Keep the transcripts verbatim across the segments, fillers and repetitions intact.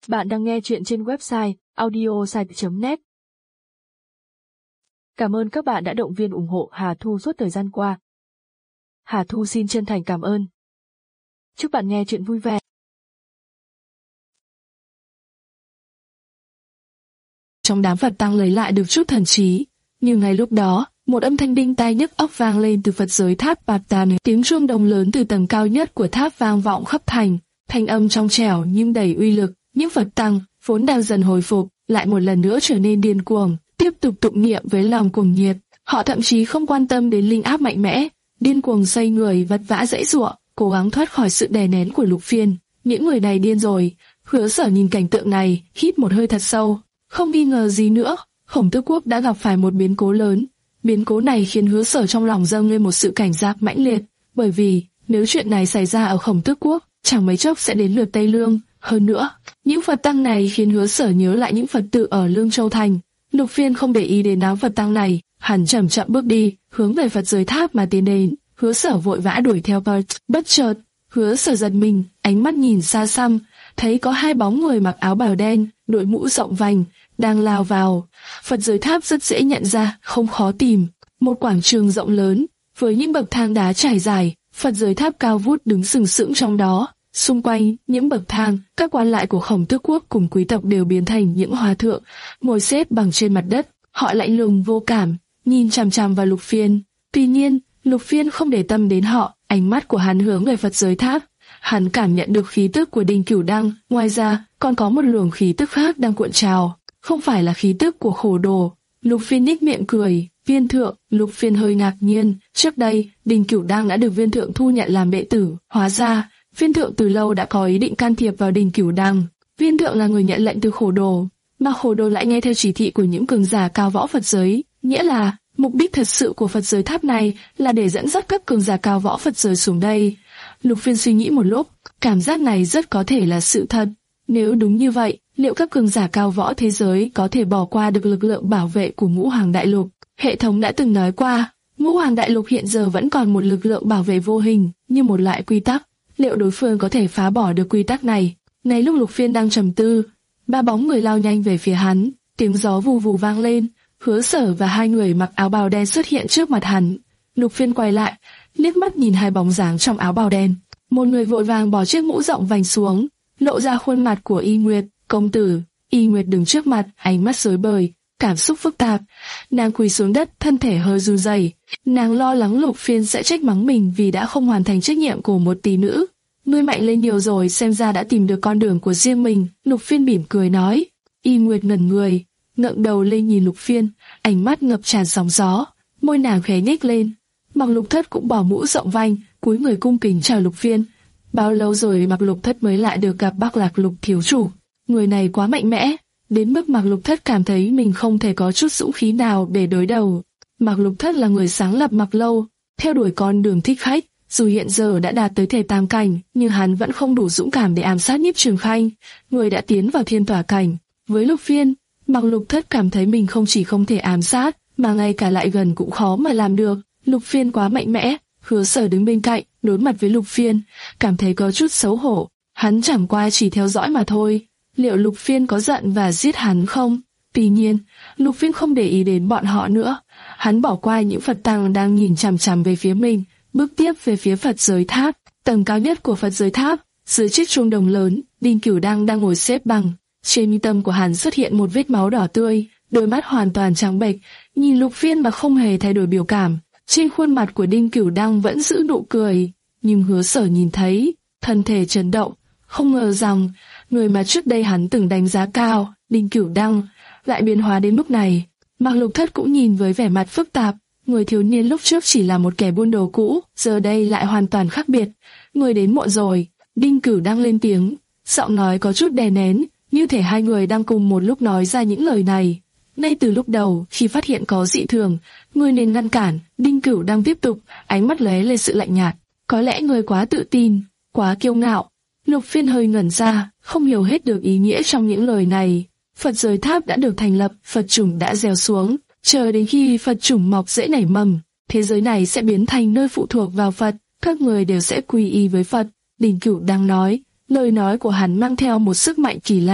Bạn đang nghe chuyện trên website audiosite chấm net. Cảm ơn các bạn đã động viên ủng hộ Hà Thu suốt thời gian qua. Hà Thu xin chân thành cảm ơn. Chúc bạn nghe chuyện vui vẻ. Trong đám Phật tăng lấy lại được chút thần trí, nhưng ngay lúc đó, một âm thanh đinh tai nhức óc vang lên từ Phật giới tháp Batan. Tiếng chuông đồng lớn từ tầng cao nhất của tháp vang vọng khắp thành, thanh âm trong trẻo nhưng đầy uy lực. Những Phật tăng vốn đang dần hồi phục, lại một lần nữa trở nên điên cuồng, tiếp tục tụng niệm với lòng cuồng nhiệt. Họ thậm chí không quan tâm đến linh áp mạnh mẽ, điên cuồng xoay người vất vả giãy giụa, cố gắng thoát khỏi sự đè nén của Lục Phiên. Những người này điên rồi. Hứa Sở nhìn cảnh tượng này, hít một hơi thật sâu. Không nghi ngờ gì nữa, Khổng Tước Quốc đã gặp phải một biến cố lớn. Biến cố này khiến Hứa Sở trong lòng dâng lên một sự cảnh giác mãnh liệt, bởi vì nếu chuyện này xảy ra ở Khổng Tước Quốc, chẳng mấy chốc sẽ đến lượt Tây Lương. Hơn nữa, những Phật tăng này khiến Hứa Sở nhớ lại những Phật tử ở Lương Châu Thành. Lục Phiên không để ý đến đám Phật tăng này, hắn chậm chậm bước đi, hướng về Phật giới tháp mà tiến đến. Hứa Sở vội vã đuổi theo Bert. Bất chợt, Hứa Sở giật mình, ánh mắt nhìn xa xăm, thấy có hai bóng người mặc áo bào đen, đội mũ rộng vành, đang lao vào. Phật giới tháp rất dễ nhận ra, không khó tìm. Một quảng trường rộng lớn, với những bậc thang đá trải dài, Phật giới tháp cao vút đứng sừng sững trong đó. Xung quanh những bậc thang, các quan lại của Khổng Tước Quốc cùng quý tộc đều biến thành những hòa thượng, ngồi xếp bằng trên mặt đất. Họ lạnh lùng vô cảm, nhìn chằm chằm vào Lục Phiên. Tuy nhiên, Lục Phiên không để tâm đến họ, ánh mắt của hắn hướng về Phật giới tháp. Hắn cảm nhận được khí tức của Đinh Cửu Đăng, ngoài ra còn có một luồng khí tức khác đang cuộn trào, không phải là khí tức của Khổ Đồ. Lục Phiên nhếch miệng cười. Viên thượng. Lục Phiên hơi ngạc nhiên, trước đây Đinh Cửu Đăng đã được viên thượng thu nhận làm đệ tử, hóa ra viên thượng từ lâu đã có ý định can thiệp vào Đinh Cửu Đăng. Viên thượng là người nhận lệnh từ Khổ Đồ, mà Khổ Đồ lại nghe theo chỉ thị của những cường giả cao võ Phật giới, nghĩa là mục đích thật sự của Phật giới tháp này là để dẫn dắt các cường giả cao võ Phật giới xuống đây. Lục Phiên suy nghĩ một lúc, cảm giác này rất có thể là sự thật. Nếu đúng như vậy, liệu các cường giả cao võ thế giới có thể bỏ qua được lực lượng bảo vệ của Ngũ Hoàng Đại Lục? Hệ thống đã từng nói qua, Ngũ Hoàng Đại Lục hiện giờ vẫn còn một lực lượng bảo vệ vô hình, như một loại quy tắc. Liệu đối phương có thể phá bỏ được quy tắc này? Ngay lúc Lục Phiên đang trầm tư, ba bóng người lao nhanh về phía hắn, tiếng gió vù vù vang lên. Hứa Sở và hai người mặc áo bào đen xuất hiện trước mặt hắn. Lục Phiên quay lại, liếc mắt nhìn hai bóng dáng trong áo bào đen. Một người vội vàng bỏ chiếc mũ rộng vành xuống, lộ ra khuôn mặt của Y Nguyệt. Công tử. Y Nguyệt đứng trước mặt, ánh mắt rối bời, cảm xúc phức tạp. Nàng quỳ xuống đất, thân thể hơi run rẩy. Nàng lo lắng Lục Phiên sẽ trách mắng mình vì đã không hoàn thành trách nhiệm của một tỷ nữ. Ngươi mạnh lên nhiều rồi, xem ra đã tìm được con đường của riêng mình. Lục Phiên mỉm cười nói. Y Nguyệt ngẩn người, ngẩng đầu lên nhìn Lục Phiên, ánh mắt ngập tràn sóng gió, môi nàng khẽ nhếch lên. Mặc Lục Thất cũng bỏ mũ rộng vành, cúi người cung kính chào Lục Phiên. Bao lâu rồi Mặc Lục Thất mới lại được gặp Bắc Lạc Lục thiếu chủ? Người này quá mạnh mẽ, đến mức Mặc Lục Thất cảm thấy mình không thể có chút dũng khí nào để đối đầu. Mặc Lục Thất là người sáng lập Mặc Lâu, theo đuổi con đường thích khách. Dù hiện giờ đã đạt tới thể tam cảnh, nhưng hắn vẫn không đủ dũng cảm để ám sát Nhiếp Trường Khanh, người đã tiến vào thiên tỏa cảnh. Với Lục Phiên, Mặc Lục Thất cảm thấy mình không chỉ không thể ám sát, mà ngay cả lại gần cũng khó mà làm được. Lục Phiên quá mạnh mẽ. Hứa Sở đứng bên cạnh, đối mặt với Lục Phiên, cảm thấy có chút xấu hổ. Hắn chẳng qua chỉ theo dõi mà thôi. Liệu Lục Phiên có giận và giết hắn không? Tuy nhiên, Lục Phiên không để ý đến bọn họ nữa. Hắn bỏ qua những Phật tăng đang nhìn chằm chằm về phía mình, bước tiếp về phía Phật giới tháp. Tầng cao nhất của Phật giới tháp, dưới chiếc chuông đồng lớn, Đinh Cửu Đăng đang ngồi xếp bằng. Trên mi tâm của hắn xuất hiện một vết máu đỏ tươi, đôi mắt hoàn toàn trắng bệch, nhìn Lục Phiên mà không hề thay đổi biểu cảm. Trên khuôn mặt của Đinh Cửu Đăng vẫn giữ nụ cười, nhưng Hứa Sở nhìn thấy, thân thể chấn động, không ngờ rằng người mà trước đây hắn từng đánh giá cao, Đinh Cửu Đăng, lại biến hóa đến mức này. Mạc Lục Thất cũng nhìn với vẻ mặt phức tạp, người thiếu niên lúc trước chỉ là một kẻ buôn đồ cũ, giờ đây lại hoàn toàn khác biệt. Người đến muộn rồi. Đinh Cửu Đăng lên tiếng, giọng nói có chút đè nén, như thể hai người đang cùng một lúc nói ra những lời này. Ngay từ lúc đầu, khi phát hiện có dị thường, ngươi nên ngăn cản. Đinh Cửu Đăng tiếp tục, ánh mắt lóe lên sự lạnh nhạt. Có lẽ ngươi quá tự tin, quá kiêu ngạo. Lục Phiên hơi ngẩn ra, không hiểu hết được ý nghĩa trong những lời này. Phật giới tháp đã được thành lập, Phật chủng đã gieo xuống, chờ đến khi Phật chủng mọc rễ nảy mầm, thế giới này sẽ biến thành nơi phụ thuộc vào Phật, các người đều sẽ quy y với Phật. Đinh Cửu Đăng nói, lời nói của hắn mang theo một sức mạnh kỳ lạ,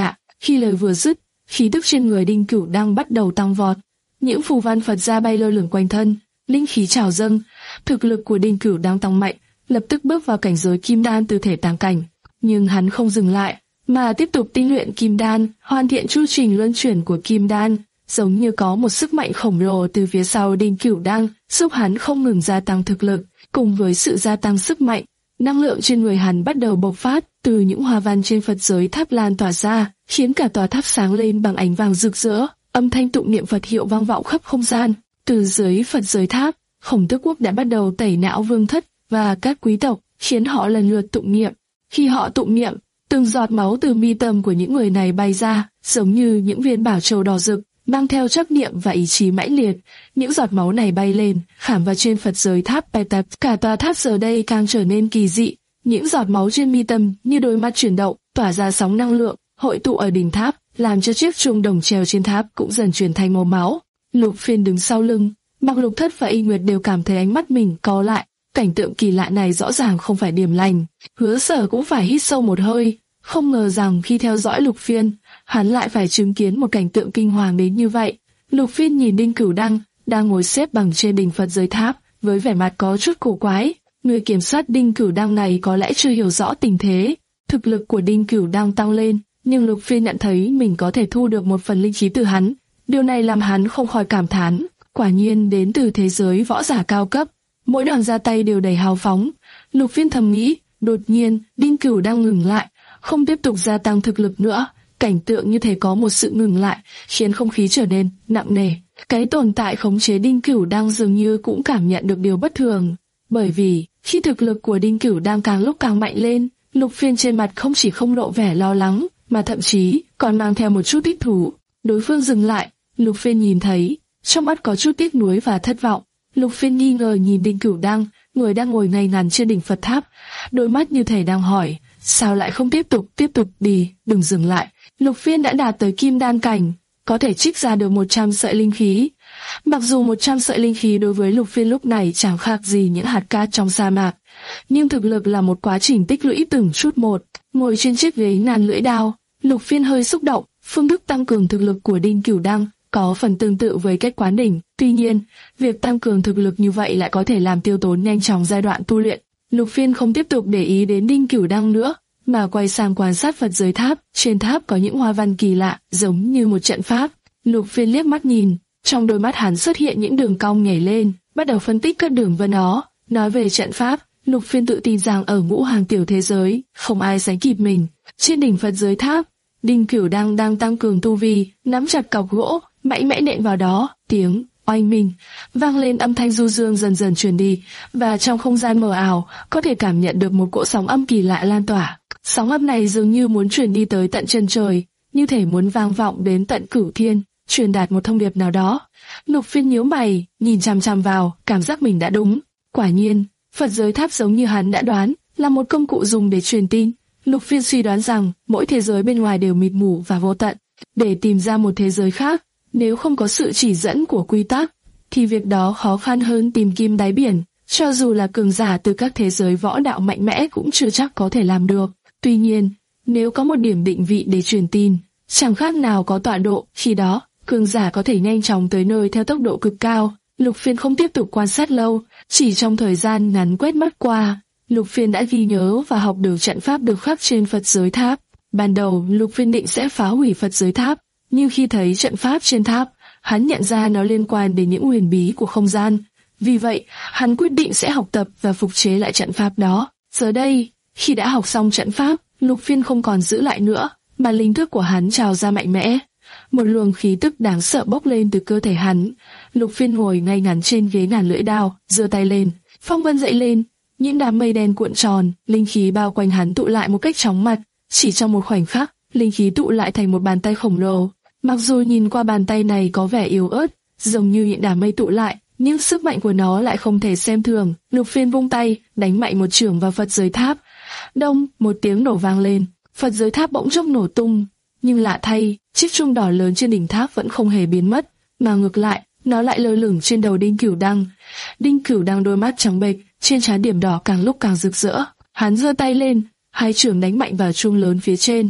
Khi lời vừa dứt, khí tức trên người Đinh Cửu đang bắt đầu tăng vọt. Những phù văn Phật gia bay lơ lửng quanh thân, linh khí trào dâng. Thực lực của Đinh Cửu đang tăng mạnh, lập tức bước vào cảnh giới kim đan từ thể tàng cảnh. Nhưng hắn không dừng lại, mà tiếp tục tinh luyện kim đan, hoàn thiện chu trình luân chuyển của kim đan. Giống như có một sức mạnh khổng lồ từ phía sau Đinh Cửu đang giúp hắn không ngừng gia tăng thực lực. Cùng với sự gia tăng sức mạnh, năng lượng trên người hắn bắt đầu bộc phát, từ những hoa văn trên Phật giới tháp lan tỏa ra, khiến cả tòa tháp sáng lên bằng ánh vàng rực rỡ. Âm thanh tụng niệm Phật hiệu vang vọng khắp không gian. Từ dưới Phật giới tháp, Khổng Tước Quốc đã bắt đầu tẩy não vương thất và các quý tộc, khiến họ lần lượt tụng niệm. Khi họ tụng niệm, từng giọt máu từ mi tâm của những người này bay ra, giống như những viên bảo châu đỏ rực, mang theo chấp niệm và ý chí mãnh liệt. Những giọt máu này bay lên, khảm vào trên Phật giới tháp bài tập. Cả tòa tháp giờ đây càng trở nên kỳ dị. Những giọt máu trên mi tâm như đôi mắt chuyển động, tỏa ra sóng năng lượng, hội tụ ở đỉnh tháp, làm cho chiếc chuông đồng treo trên tháp cũng dần chuyển thành màu máu. Lục Phiên đứng sau lưng, Mặc Lục Thất và Y Nguyệt đều cảm thấy ánh mắt mình co lại. Cảnh tượng kỳ lạ này rõ ràng không phải điểm lành. Hứa Sở cũng phải hít sâu một hơi, không ngờ rằng khi theo dõi Lục Phiên, hắn lại phải chứng kiến một cảnh tượng kinh hoàng đến như vậy. Lục Phiên nhìn Đinh Cửu Đăng đang ngồi xếp bằng trên đỉnh Phật giới tháp, với vẻ mặt có chút cổ quái. Người kiểm soát Đinh Cửu Đăng này có lẽ chưa hiểu rõ tình thế. Thực lực của Đinh Cửu Đăng tăng lên, nhưng Lục Phiên nhận thấy mình có thể thu được một phần linh khí từ hắn. Điều này làm hắn không khỏi cảm thán, quả nhiên đến từ thế giới võ giả cao cấp, mỗi đòn ra tay đều đầy hào phóng. Lục Phiên thầm nghĩ. Đột nhiên, Đinh Cửu đang ngừng lại, không tiếp tục gia tăng thực lực nữa. Cảnh tượng như thể có một sự ngừng lại, khiến không khí trở nên nặng nề. Cái tồn tại khống chế Đinh Cửu đang dường như cũng cảm nhận được điều bất thường, bởi vì khi thực lực của Đinh Cửu đang càng lúc càng mạnh lên, Lục Phiên trên mặt không chỉ không lộ vẻ lo lắng, mà thậm chí còn mang theo một chút thích thú. Đối phương dừng lại, Lục Phiên nhìn thấy, trong mắt có chút tiếc nuối và thất vọng. Lục Phiên nghi ngờ nhìn Đinh Cửu Đăng, người đang ngồi ngay ngắn trên đỉnh Phật tháp, đôi mắt như thể đang hỏi, sao lại không tiếp tục, tiếp tục đi, đừng dừng lại. Lục Phiên đã đạt tới kim đan cảnh, có thể trích ra được một trăm sợi linh khí. Mặc dù một trăm sợi linh khí đối với Lục Phiên lúc này chẳng khác gì những hạt cát trong sa mạc, nhưng thực lực là một quá trình tích lũy từng chút một. Ngồi trên chiếc ghế ngàn lưỡi đao, Lục Phiên hơi xúc động. Phương thức tăng cường thực lực của Đinh Cửu Đăng có phần tương tự với cách quán đỉnh, tuy nhiên, việc tăng cường thực lực như vậy lại có thể làm tiêu tốn nhanh chóng giai đoạn tu luyện. Lục Phiên không tiếp tục để ý đến Đinh Cửu Đăng nữa, mà quay sang quan sát Phật giới tháp. Trên tháp có những hoa văn kỳ lạ, giống như một trận pháp. Lục Phiên liếc mắt nhìn, trong đôi mắt hắn xuất hiện những đường cong nhảy lên, bắt đầu phân tích các đường vân đó. Nói về trận pháp, Lục Phiên tự tin rằng ở ngũ hàng tiểu thế giới, không ai sánh kịp mình. Trên đỉnh Phật giới tháp, Đinh Cửu Đăng đang tăng cường tu vi, nắm chặt cọc gỗ, mạnh mẽ nện vào đó. Tiếng oanh minh vang lên, âm thanh du dương dần dần truyền đi, và trong không gian mờ ảo có thể cảm nhận được một cỗ sóng âm kỳ lạ lan tỏa. Sóng âm này dường như muốn truyền đi tới tận chân trời, như thể muốn vang vọng đến tận cửu thiên, truyền đạt một thông điệp nào đó. Lục Phiên nhíu mày, nhìn chằm chằm vào, cảm giác mình đã đúng. Quả nhiên, Phật giới tháp giống như hắn đã đoán, là một công cụ dùng để truyền tin. Lục Phiên suy đoán rằng mỗi thế giới bên ngoài đều mịt mù và vô tận. Để tìm ra một thế giới khác, nếu không có sự chỉ dẫn của quy tắc, thì việc đó khó khăn hơn tìm kim đáy biển. Cho dù là cường giả từ các thế giới võ đạo mạnh mẽ cũng chưa chắc có thể làm được. Tuy nhiên, nếu có một điểm định vị để truyền tin, chẳng khác nào có tọa độ, khi đó, cường giả có thể nhanh chóng tới nơi theo tốc độ cực cao. Lục Phiên không tiếp tục quan sát lâu, chỉ trong thời gian ngắn quét mắt qua, Lục Phiên đã ghi nhớ và học được trận pháp được khắc trên Phật giới tháp. Ban đầu, Lục Phiên định sẽ phá hủy Phật giới tháp, nhưng khi thấy trận pháp trên tháp, hắn nhận ra nó liên quan đến những huyền bí của không gian. Vì vậy, hắn quyết định sẽ học tập và phục chế lại trận pháp đó. Giờ đây, khi đã học xong trận pháp, Lục Phiên không còn giữ lại nữa, mà linh thức của hắn trào ra mạnh mẽ. Một luồng khí tức đáng sợ bốc lên từ cơ thể hắn. Lục Phiên ngồi ngay ngắn trên ghế ngàn lưỡi đao, giơ tay lên, phong vân dậy lên, những đám mây đen cuộn tròn, linh khí bao quanh hắn tụ lại một cách chóng mặt. Chỉ trong một khoảnh khắc, linh khí tụ lại thành một bàn tay khổng lồ. Mặc dù nhìn qua bàn tay này có vẻ yếu ớt, giống như những đám mây tụ lại, nhưng sức mạnh của nó lại không thể xem thường. Lục Phiên vung tay, đánh mạnh một chưởng vào Phật giới tháp. Đông, một tiếng nổ vang lên, Phật giới tháp bỗng chốc nổ tung. Nhưng lạ thay, chiếc chuông đỏ lớn trên đỉnh tháp vẫn không hề biến mất, mà ngược lại, nó lại lơ lửng trên đầu Đinh Cửu Đăng. Đinh Cửu Đăng đôi mắt trắng bệch, trên trán điểm đỏ càng lúc càng rực rỡ. Hắn giơ tay lên, hai chưởng đánh mạnh vào chuông lớn phía trên.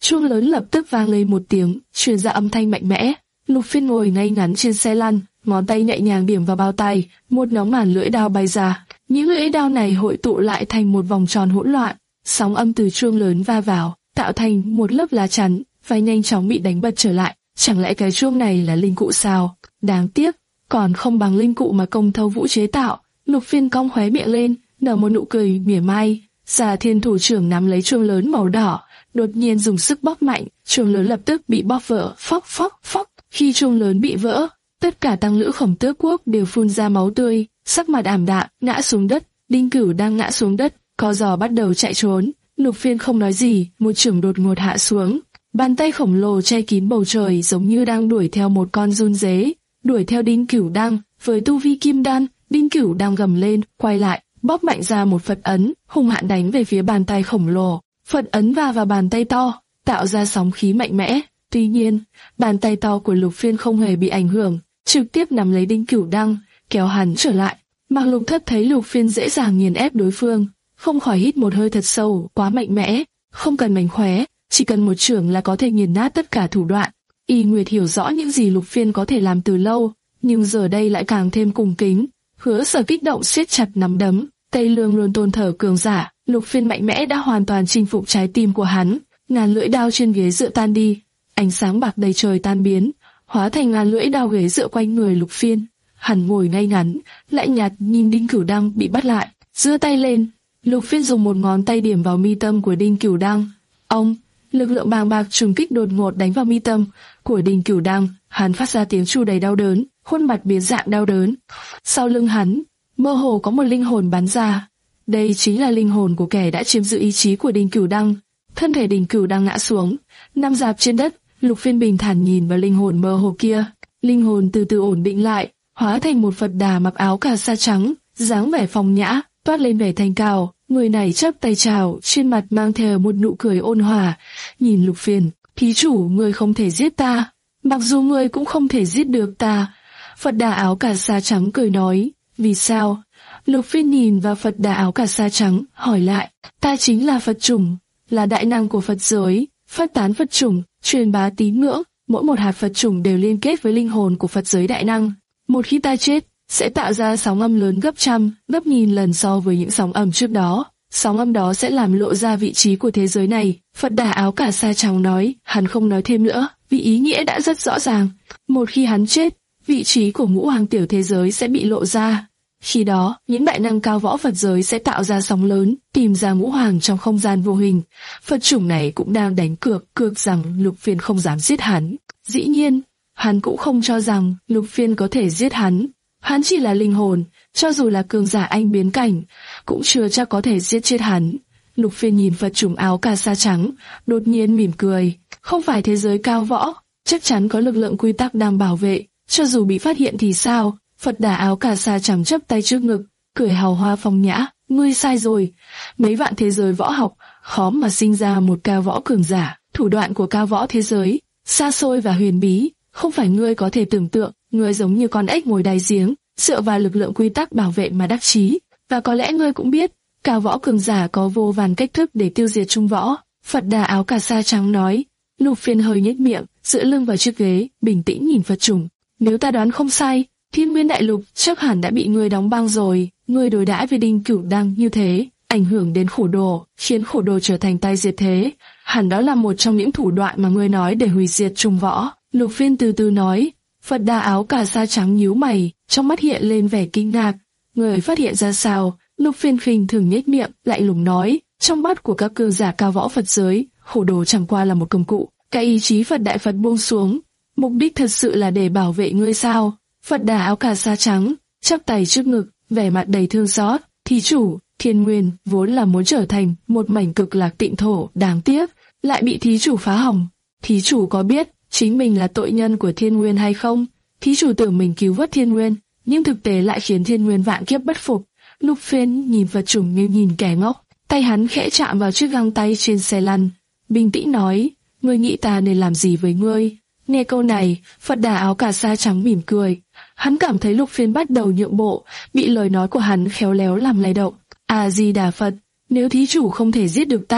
Chuông lớn lập tức vang lên một tiếng, truyền ra âm thanh mạnh mẽ. Lục Phiên ngồi ngay ngắn trên xe lăn, ngón tay nhẹ nhàng điểm vào bao tay, một nhóm màn lưỡi đao bay ra. Những lưỡi đao này hội tụ lại thành một vòng tròn hỗn loạn, sóng âm từ chuông lớn va vào, tạo thành một lớp lá chắn, và nhanh chóng bị đánh bật trở lại. Chẳng lẽ cái chuông này là linh cụ sao? Đáng tiếc, còn không bằng linh cụ mà Công Thâu Vũ chế tạo. Lục Phiên cong khóe miệng lên, nở một nụ cười mỉa mai. Già Thiên thủ trưởng nắm lấy chuông lớn màu đỏ, đột nhiên dùng sức bóp mạnh, chuông lớn lập tức bị bóp vỡ, phóc phóc phóc. Khi chuông lớn bị vỡ, tất cả tăng lữ Khổng Tước Quốc đều phun ra máu tươi, sắc mặt ảm đạm, ngã xuống đất. Đinh Cửu đang ngã xuống đất, co giò bắt đầu chạy trốn. Lục Phiên không nói gì, một chưởng đột ngột hạ xuống, bàn tay khổng lồ che kín bầu trời, giống như đang đuổi theo một con giun dế, đuổi theo Đinh Cửu Đăng. Với tu vi kim đan, Đinh Cửu đang gầm lên, quay lại, bóp mạnh ra một Phật ấn, hung hãn đánh về phía bàn tay khổng lồ. Phật ấn va vào bàn tay to, tạo ra sóng khí mạnh mẽ. Tuy nhiên, bàn tay to của Lục Phiên không hề bị ảnh hưởng, trực tiếp nắm lấy Đinh Cửu Đăng, kéo hắn trở lại. Mạc Lục Thất thấy Lục Phiên dễ dàng nghiền ép đối phương, không khỏi hít một hơi thật sâu, quá mạnh mẽ, không cần mánh khóe, chỉ cần một chưởng là có thể nghiền nát tất cả thủ đoạn. Y Nguyệt hiểu rõ những gì Lục Phiên có thể làm từ lâu, nhưng giờ đây lại càng thêm cung kính. Hứa Sở kích động siết chặt nắm đấm, Tây Lương luôn tôn thờ cường giả, Lục Phiên mạnh mẽ đã hoàn toàn chinh phục trái tim của hắn. Ngàn lưỡi đao trên ghế dựa tan đi, ánh sáng bạc đầy trời tan biến, hóa thành ngàn lưỡi đao ghế dựa quanh người Lục Phiên. Hắn ngồi ngay ngắn, lạnh nhạt nhìn Đinh Cửu Đăng bị bắt lại, giơ tay lên. Lục Phiên dùng một ngón tay điểm vào mi tâm của Đinh Cửu Đăng. Ông, lực lượng bàng bạc trùng kích đột ngột đánh vào mi tâm của Đinh Cửu Đăng. Hắn phát ra tiếng tru đầy đau đớn, khuôn mặt biến dạng đau đớn. Sau lưng hắn, mơ hồ có một linh hồn bắn ra. Đây chính là linh hồn của kẻ đã chiếm giữ ý chí của Đinh Cửu Đăng. Thân thể Đinh Cửu Đăng ngã xuống, nằm rạp trên đất. Lục Phiên bình thản nhìn vào linh hồn mơ hồ kia. Linh hồn từ từ ổn định lại, hóa thành một Phật Đà mặc áo cà sa trắng, dáng vẻ phong nhã, toát lên vẻ thanh cao. Người này chắp tay chào, trên mặt mang theo một nụ cười ôn hòa, nhìn Lục Phiên. Thí chủ, ngươi không thể giết ta, mặc dù ngươi cũng không thể giết được ta. Phật Đà áo cà sa trắng cười nói, vì sao? Lục Phiên nhìn vào Phật Đà áo cà sa trắng, hỏi lại, ta chính là Phật chủng, là đại năng của Phật giới, phát tán Phật chủng, truyền bá tín ngưỡng. Mỗi một hạt Phật chủng đều liên kết với linh hồn của Phật giới đại năng. Một khi ta chết, sẽ tạo ra sóng âm lớn gấp trăm, gấp nghìn lần so với những sóng âm trước đó. Sóng âm đó sẽ làm lộ ra vị trí của thế giới này. Phật Đà áo cà sa trắng nói, hắn không nói thêm nữa, vì ý nghĩa đã rất rõ ràng. Một khi hắn chết, vị trí của ngũ hoàng tiểu thế giới sẽ bị lộ ra. Khi đó, những đại năng cao võ Phật giới sẽ tạo ra sóng lớn, tìm ra ngũ hoàng trong không gian vô hình. Phật chủng này cũng đang đánh cược, cược rằng Lục Phiên không dám giết hắn. Dĩ nhiên, hắn cũng không cho rằng Lục Phiên có thể giết hắn. Hắn chỉ là linh hồn, cho dù là cường giả anh biến cảnh, cũng chưa chắc có thể giết chết hắn. Lục Phiên nhìn Phật chủng áo cà sa trắng, đột nhiên mỉm cười. Không phải thế giới cao võ, chắc chắn có lực lượng quy tắc đang bảo vệ, cho dù bị phát hiện thì sao? Phật Đà áo cà sa trắng chắp tay trước ngực, cười hào hoa phong nhã. Ngươi sai rồi, mấy vạn thế giới võ học, khó mà sinh ra một cao võ cường giả. Thủ đoạn của cao võ thế giới, xa xôi và huyền bí, không phải ngươi có thể tưởng tượng. Ngươi giống như con ếch ngồi đáy giếng, dựa vào lực lượng quy tắc bảo vệ mà đắc chí. Và có lẽ ngươi cũng biết, cao võ cường giả có vô vàn cách thức để tiêu diệt trung võ. Phật Đà áo cà sa trắng nói. Lục Phiên hơi nhếch miệng, dựa lưng vào chiếc ghế, bình tĩnh nhìn Phật chủng. Nếu ta đoán không sai, Thiên Nguyên Đại Lục chắc hẳn đã bị ngươi đóng băng rồi. Ngươi đối đãi với Đinh Cửu Đăng như thế, ảnh hưởng đến Khổ Đồ, khiến Khổ Đồ trở thành tay diệt thế. Hẳn đó là một trong những thủ đoạn mà ngươi nói để hủy diệt trung võ. Lục Phiên từ từ nói. Phật Đà áo cà sa trắng nhíu mày, trong mắt hiện lên vẻ kinh ngạc. Người phát hiện ra sao? Lục Phiên khinh thường nhếch miệng, lạnh lùng nói. Trong mắt của các cường giả cao võ Phật giới, Khổ Đồ chẳng qua là một công cụ. Cái ý chí Phật Đại Phật buông xuống, mục đích thật sự là để bảo vệ ngươi sao? Phật Đà áo cà sa trắng, chắp tay trước ngực, vẻ mặt đầy thương xót. Thí chủ, Thiên Nguyên vốn là muốn trở thành một mảnh cực lạc tịnh thổ, đáng tiếc lại bị thí chủ phá hỏng. Thí chủ có biết chính mình là tội nhân của Thiên Nguyên hay không? Thí chủ tưởng mình cứu vớt Thiên Nguyên, nhưng thực tế lại khiến Thiên Nguyên vạn kiếp bất phục. Lục Phiên nhìn Phật chủng như nhìn kẻ ngốc, tay hắn khẽ chạm vào chiếc găng tay trên xe lăn, bình tĩnh nói, ngươi nghĩ ta nên làm gì với ngươi? Nghe câu này, Phật Đà áo cà sa trắng mỉm cười. Hắn cảm thấy Lục Phiên bắt đầu nhượng bộ, bị lời nói của hắn khéo léo làm lay động. A Di Đà Phật, nếu thí chủ không thể giết được ta,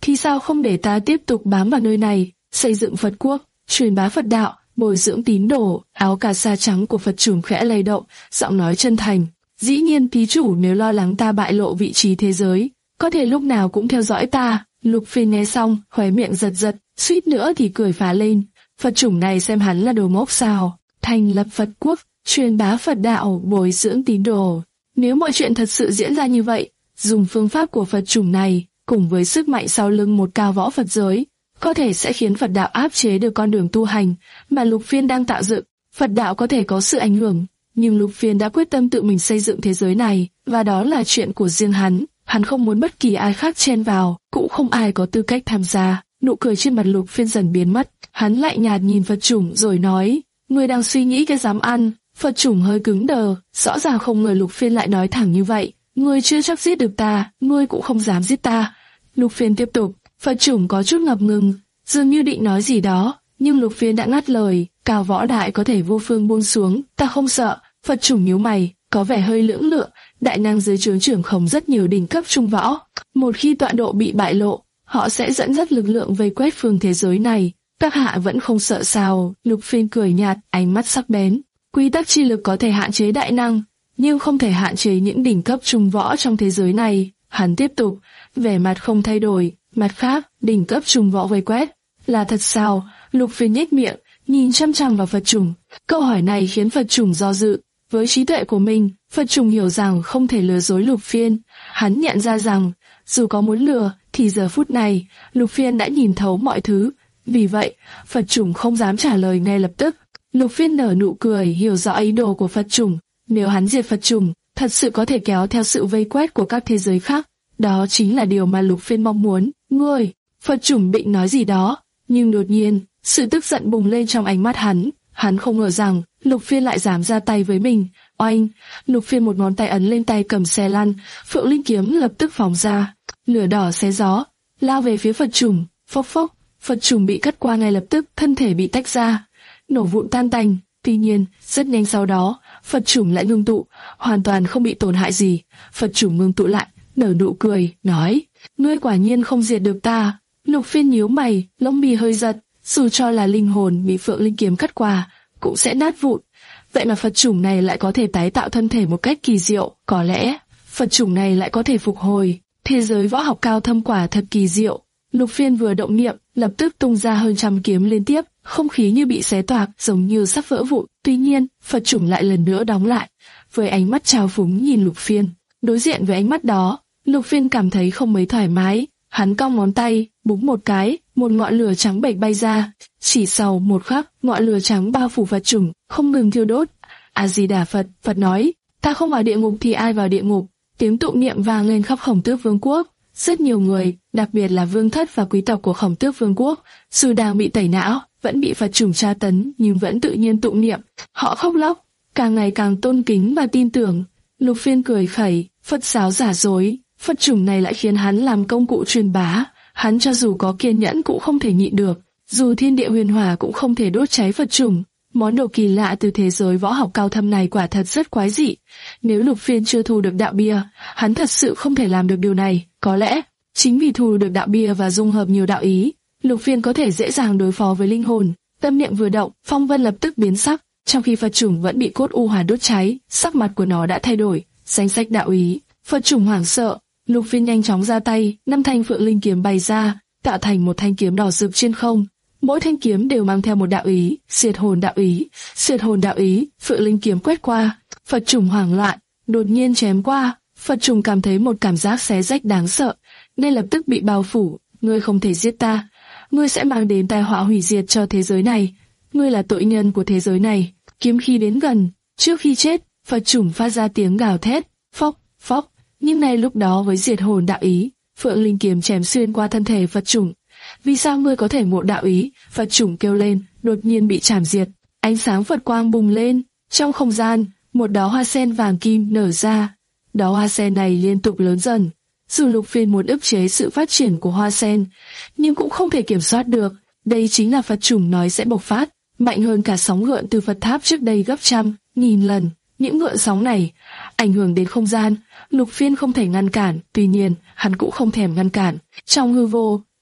thì sao không để ta tiếp tục bám vào nơi này, xây dựng Phật quốc, truyền bá Phật đạo, bồi dưỡng tín đồ. Áo cà sa trắng của Phật chủ khẽ lay động, giọng nói chân thành. Dĩ nhiên thí chủ nếu lo lắng ta bại lộ vị trí thế giới, có thể lúc nào cũng theo dõi ta. Lục Phiên nghe xong, khóe miệng giật giật, suýt nữa thì cười phá lên. Phật chủng này xem hắn là đồ ngốc sao? Thành lập Phật quốc, truyền bá Phật đạo, bồi dưỡng tín đồ. Nếu mọi chuyện thật sự diễn ra như vậy, dùng phương pháp của Phật chủng này, cùng với sức mạnh sau lưng một cao võ Phật giới, có thể sẽ khiến Phật đạo áp chế được con đường tu hành mà Lục Phiên đang tạo dựng. Phật đạo có thể có sự ảnh hưởng, nhưng Lục Phiên đã quyết tâm tự mình xây dựng thế giới này, và đó là chuyện của riêng hắn. Hắn không muốn bất kỳ ai khác chen vào, cũng không ai có tư cách tham gia. Nụ cười trên mặt Lục Phiên dần biến mất, hắn lại nhạt nhìn Phật chủng rồi nói, ngươi đang suy nghĩ cái dám ăn. Phật chủng hơi cứng đờ, rõ ràng không ngờ Lục Phiên lại nói thẳng như vậy. Ngươi chưa chắc giết được ta, ngươi cũng không dám giết ta. Lục Phiên tiếp tục, Phật chủng có chút ngập ngừng, dường như định nói gì đó, nhưng Lục Phiên đã ngắt lời, cao võ đại có thể vô phương buông xuống, ta không sợ. Phật chủng nhíu mày, có vẻ hơi lưỡng lự, đại năng dưới trướng trưởng khống rất nhiều đỉnh cấp trung võ. Một khi tọa độ bị bại lộ, họ sẽ dẫn dắt lực lượng vây quét phương thế giới này. Các hạ vẫn không sợ sao? Lục Phiên cười nhạt, ánh mắt sắc bén. Quy tắc chi lực có thể hạn chế đại năng, nhưng không thể hạn chế những đỉnh cấp trung võ trong thế giới này. Hắn tiếp tục, vẻ mặt không thay đổi. Mặt khác, đỉnh cấp trung võ vây quét là thật sao? Lục Phiên nhếch miệng, nhìn chăm chăm vào Phật chủng. Câu hỏi này khiến Phật chủng do dự. Với trí tuệ của mình, Phật chủng hiểu rằng không thể lừa dối Lục Phiên. Hắn nhận ra rằng, dù có muốn lừa, thì giờ phút này, Lục Phiên đã nhìn thấu mọi thứ. Vì vậy, Phật chủng không dám trả lời ngay lập tức. Lục Phiên nở nụ cười, hiểu rõ ý đồ của Phật chủng. Nếu hắn diệt Phật chủng, thật sự có thể kéo theo sự vây quét của các thế giới khác. Đó chính là điều mà Lục Phiên mong muốn. Ngươi, Phật chủng định nói gì đó, nhưng đột nhiên, sự tức giận bùng lên trong ánh mắt hắn. Hắn không ngờ rằng Lục Phiên lại dám ra tay với mình. Oanh! Lục Phiên một ngón tay ấn lên tay cầm xe lăn, Phượng Linh kiếm lập tức phóng ra, lửa đỏ xé gió, lao về phía Phật chủng. Phốc phốc! Phật chủng bị cắt qua ngay lập tức, thân thể bị tách ra, nổ vụn tan tành. Tuy nhiên, rất nhanh sau đó, Phật chủng lại ngưng tụ, hoàn toàn không bị tổn hại gì. Phật chủng ngưng tụ lại, nở nụ cười, nói: ngươi quả nhiên không diệt được ta. Lục Phiên nhíu mày, lông mi hơi giật. Dù cho là linh hồn bị Phượng Linh kiếm cắt qua, cũng sẽ nát vụn. Vậy mà Phật chủng này lại có thể tái tạo thân thể một cách kỳ diệu. Có lẽ Phật chủng này lại có thể phục hồi. Thế giới võ học cao thâm quả thật kỳ diệu. Lục Phiên vừa động niệm, lập tức tung ra hơn trăm kiếm liên tiếp, không khí như bị xé toạc, giống như sắp vỡ vụn. Tuy nhiên, Phật chủng lại lần nữa đóng lại, với ánh mắt trào phúng nhìn Lục Phiên. Đối diện với ánh mắt đó, Lục Phiên cảm thấy không mấy thoải mái. Hắn cong ngón tay, búng một cái, một ngọn lửa trắng bệch bay ra. Chỉ sau một khắc, ngọn lửa trắng bao phủ Phật chủng, không ngừng thiêu đốt. A Di Đà Phật, Phật nói, ta không vào địa ngục thì ai vào địa ngục? Tiếng tụng niệm vang lên khắp Khổng Tước Vương quốc. Rất nhiều người, đặc biệt là vương thất và quý tộc của Khổng Tước Vương quốc, dù đang bị tẩy não, vẫn bị Phật chủng tra tấn, nhưng vẫn tự nhiên tụng niệm. Họ khóc lóc, càng ngày càng tôn kính và tin tưởng. Lục Phiên cười khẩy, Phật giáo giả dối. Phật chủng này lại khiến hắn làm công cụ truyền bá. Hắn cho dù có kiên nhẫn cũng không thể nhịn được, dù thiên địa huyền hỏa cũng không thể đốt cháy Phật chủng. Món đồ kỳ lạ từ thế giới võ học cao thâm này quả thật rất quái dị. Nếu Lục Phiên chưa thu được đạo bia, hắn thật sự không thể làm được điều này. Có lẽ chính vì thu được đạo bia và dung hợp nhiều đạo ý, Lục Phiên có thể dễ dàng đối phó với linh hồn. Tâm niệm vừa động, phong vân lập tức biến sắc. Trong khi Phật chủng vẫn bị cốt u hỏa đốt cháy, sắc mặt của nó đã thay đổi. Danh sách đạo ý. Phật chủng hoảng sợ. Lục Phiên nhanh chóng ra tay, năm thanh Phượng Linh kiếm bày ra, tạo thành một thanh kiếm đỏ rực trên không. Mỗi thanh kiếm đều mang theo một đạo ý, diệt hồn đạo ý, diệt hồn đạo ý. Phượng Linh kiếm quét qua, Phật chủng hoảng loạn, đột nhiên chém qua. Phật chủng cảm thấy một cảm giác xé rách đáng sợ, nên lập tức bị bao phủ. Ngươi không thể giết ta, ngươi sẽ mang đến tai họa hủy diệt cho thế giới này. Ngươi là tội nhân của thế giới này. Kiếm khí đến gần, trước khi chết, Phật chủng phát ra tiếng gào thét, phốc, phốc. Nhưng ngay lúc đó với diệt hồn đạo ý, Phượng Linh kiếm chém xuyên qua thân thể Phật chủng. Vì sao ngươi có thể ngộ đạo ý? Phật chủng kêu lên, đột nhiên bị chảm diệt. Ánh sáng Phật quang bùng lên, trong không gian, một đóa hoa sen vàng kim nở ra. Đóa hoa sen này liên tục lớn dần. Dù Lục Phiên muốn ức chế sự phát triển của hoa sen, nhưng cũng không thể kiểm soát được. Đây chính là Phật chủng nói sẽ bộc phát, mạnh hơn cả sóng gợn từ Phật tháp trước đây gấp trăm, nghìn lần. Những gợn sóng này ảnh hưởng đến không gian, Lục Phiên không thể ngăn cản, tuy nhiên hắn cũng không thèm ngăn cản. Trong hư vô,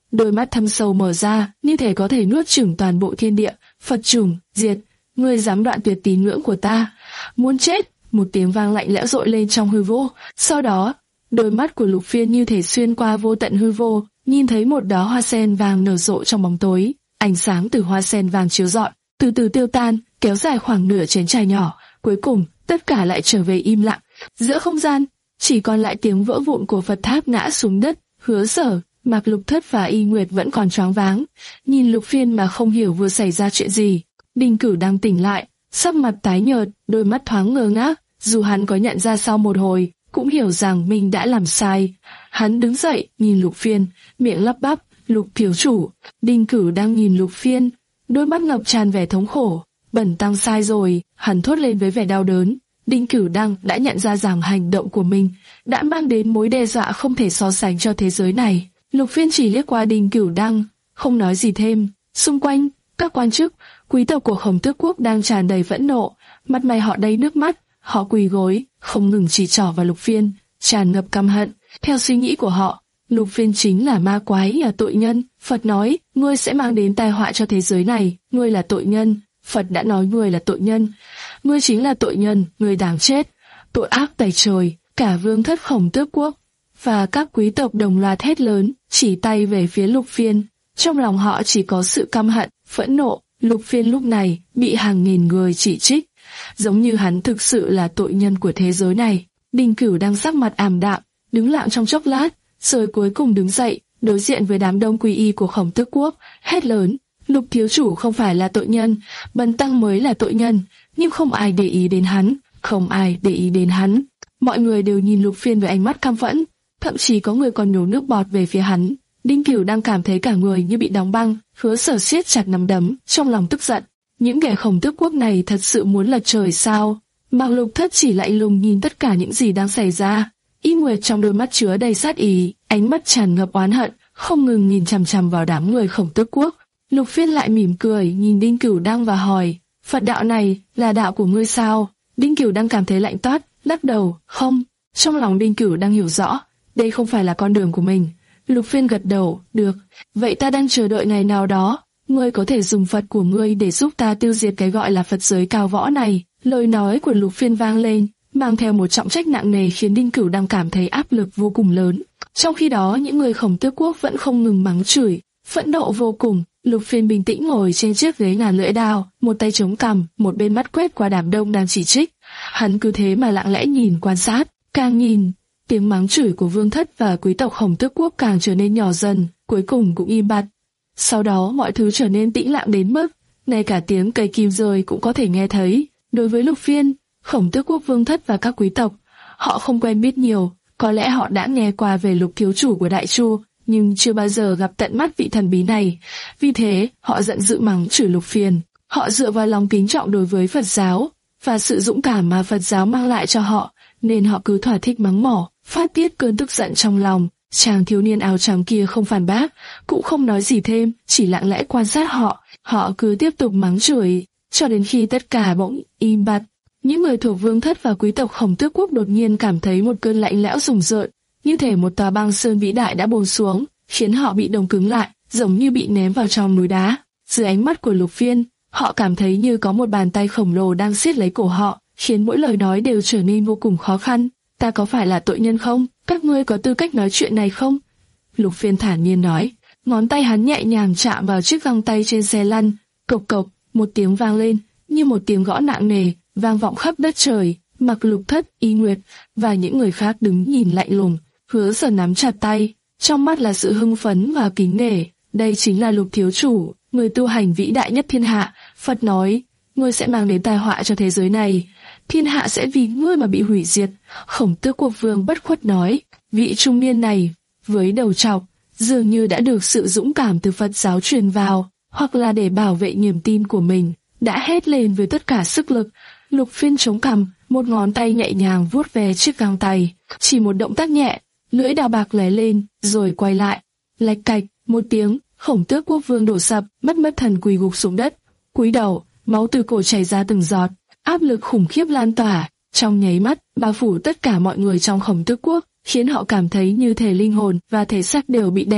đôi mắt thâm sâu mở ra, như thể có thể nuốt chửng toàn bộ thiên địa. Phật trùng, diệt, ngươi dám đoạn tuyệt tín ngưỡng của ta, muốn chết! Một tiếng vang lạnh lẽo dội lên trong hư vô. Sau đó, đôi mắt của Lục Phiên như thể xuyên qua vô tận hư vô, nhìn thấy một đóa hoa sen vàng nở rộ trong bóng tối. Ánh sáng từ hoa sen vàng chiếu rọi, từ từ tiêu tan, kéo dài khoảng nửa chén trà nhỏ. Cuối cùng, tất cả lại trở về im lặng. Giữa không gian, chỉ còn lại tiếng vỡ vụn của Phật tháp ngã xuống đất. Hứa Sở, Mạc Lục Thất và Y Nguyệt vẫn còn choáng váng, nhìn Lục Phiên mà không hiểu vừa xảy ra chuyện gì. Đinh Cửu đang tỉnh lại, sắc mặt tái nhợt, đôi mắt thoáng ngơ ngác. Dù hắn có nhận ra sau một hồi, cũng hiểu rằng mình đã làm sai. Hắn đứng dậy, nhìn Lục Phiên, miệng lắp bắp, Lục thiếu chủ. Đinh Cửu đang nhìn Lục Phiên, đôi mắt ngập tràn vẻ thống khổ. Bẩn tăng sai rồi, hắn thốt lên với vẻ đau đớn. Đinh Cửu Đăng đã nhận ra rằng hành động của mình đã mang đến mối đe dọa không thể so sánh cho thế giới này. Lục Phiên chỉ liếc qua Đinh Cửu Đăng, không nói gì thêm. Xung quanh, các quan chức, quý tộc của Khổng Tước Quốc đang tràn đầy phẫn nộ, mặt mày họ đầy nước mắt, họ quỳ gối, không ngừng chỉ trỏ vào Lục Phiên, tràn ngập căm hận. Theo suy nghĩ của họ, Lục Phiên chính là ma quái, là tội nhân. Phật nói, ngươi sẽ mang đến tai họa cho thế giới này, ngươi là tội nhân. Phật đã nói ngươi là tội nhân, ngươi chính là tội nhân, ngươi đáng chết, tội ác tày trời. Cả vương thất Khổng Tước Quốc và các quý tộc đồng loạt hét lớn, chỉ tay về phía Lục Phiên. Trong lòng họ chỉ có sự căm hận, phẫn nộ. Lục Phiên lúc này bị hàng nghìn người chỉ trích, giống như hắn thực sự là tội nhân của thế giới này. Đinh Cửu đang sắc mặt ảm đạm, đứng lặng trong chốc lát, rồi cuối cùng đứng dậy, đối diện với đám đông quy y của Khổng Tước Quốc, hét lớn: Lục thiếu chủ không phải là tội nhân, bần tăng mới là tội nhân. Nhưng không ai để ý đến hắn, không ai để ý đến hắn. Mọi người đều nhìn Lục Phiên với ánh mắt căm phẫn, thậm chí có người còn nhổ nước bọt về phía hắn. Đinh Cửu đang cảm thấy cả người như bị đóng băng, Hứa Sở siết chặt nắm đấm, trong lòng tức giận. Những kẻ Khổng Tước Quốc này thật sự muốn lật trời sao? Mạc Lục Thất chỉ lạnh lùng nhìn tất cả những gì đang xảy ra. Y Nguyệt trong đôi mắt chứa đầy sát ý, ánh mắt tràn ngập oán hận, không ngừng nhìn chằm chằm vào đám người Khổng Tước Quốc. Lục Phiên lại mỉm cười nhìn Đinh Cửu Đăng và hỏi: Phật đạo này là đạo của ngươi sao? Đinh Cửu Đăng cảm thấy lạnh toát, lắc đầu: không. Trong lòng Đinh Cửu Đăng hiểu rõ, đây không phải là con đường của mình. Lục Phiên gật đầu: được, vậy ta đang chờ đợi ngày nào đó, ngươi có thể dùng Phật của ngươi để giúp ta tiêu diệt cái gọi là Phật giới cao võ này. Lời nói của Lục Phiên vang lên, mang theo một trọng trách nặng nề khiến Đinh Cửu Đăng cảm thấy áp lực vô cùng lớn. Trong khi đó, những người Khổng Tước Quốc vẫn không ngừng mắng chửi, phẫn nộ vô cùng. Lục Phiên bình tĩnh ngồi trên chiếc ghế ngàn lưỡi đao, một tay chống cằm, một bên mắt quét qua đám đông đang chỉ trích. Hắn cứ thế mà lặng lẽ nhìn quan sát, càng nhìn, tiếng mắng chửi của vương thất và quý tộc Khổng Tước Quốc càng trở nên nhỏ dần, cuối cùng cũng im bặt. Sau đó mọi thứ trở nên tĩnh lặng đến mức ngay cả tiếng cây kim rơi cũng có thể nghe thấy. Đối với Lục Phiên, Khổng Tước Quốc vương thất và các quý tộc, họ không quen biết nhiều, có lẽ họ đã nghe qua về Lục thiếu chủ của Đại Chu, nhưng chưa bao giờ gặp tận mắt vị thần bí này. Vì thế, họ giận dữ mắng chửi Lục Phiên. Họ dựa vào lòng kính trọng đối với Phật giáo và sự dũng cảm mà Phật giáo mang lại cho họ, nên họ cứ thỏa thích mắng mỏ, phát tiết cơn tức giận trong lòng. Chàng thiếu niên áo trắng kia không phản bác, cũng không nói gì thêm, chỉ lặng lẽ quan sát họ. Họ cứ tiếp tục mắng chửi, cho đến khi tất cả bỗng im bặt. Những người thuộc vương thất và quý tộc Khổng Tước Quốc đột nhiên cảm thấy một cơn lạnh lẽo rùng rợn, như thể một tòa băng sơn vĩ đại đã bổ xuống, khiến họ bị đông cứng lại, giống như bị ném vào trong núi đá. Dưới ánh mắt của Lục Phiên, họ cảm thấy như có một bàn tay khổng lồ đang siết lấy cổ họ, khiến mỗi lời nói đều trở nên vô cùng khó khăn. Ta có phải là tội nhân không? Các ngươi có tư cách nói chuyện này không? Lục Phiên thản nhiên nói. Ngón tay hắn nhẹ nhàng chạm vào chiếc găng tay trên xe lăn, cộc cộc, một tiếng vang lên, như một tiếng gõ nặng nề, vang vọng khắp đất trời. Mạc Lục Thất, Y Nguyệt và những người khác đứng nhìn lạnh lùng. Hứa Sở nắm chặt tay, trong mắt là sự hưng phấn và kính nể. Đây chính là Lục thiếu chủ, người tu hành vĩ đại nhất thiên hạ. Phật nói, ngươi sẽ mang đến tai họa cho thế giới này, thiên hạ sẽ vì ngươi mà bị hủy diệt. Khổng Tước Quốc vương bất khuất nói. Vị trung niên này, với đầu trọc, dường như đã được sự dũng cảm từ Phật giáo truyền vào, hoặc là để bảo vệ niềm tin của mình, đã hét lên với tất cả sức lực. Lục Phiên chống cằm, một ngón tay nhẹ nhàng vuốt về chiếc găng tay, chỉ một động tác nhẹ, lưỡi đao bạc lóe lên, rồi quay lại. Lạch cạch, một tiếng, Khổng Tước Quốc vương đổ sập, mất mất thần quỳ gục xuống đất, cúi đầu, máu từ cổ chảy ra từng giọt, áp lực khủng khiếp lan tỏa, trong nháy mắt bao phủ tất cả mọi người trong Khổng Tước Quốc, khiến họ cảm thấy như thể linh hồn và thể xác đều bị đè nén.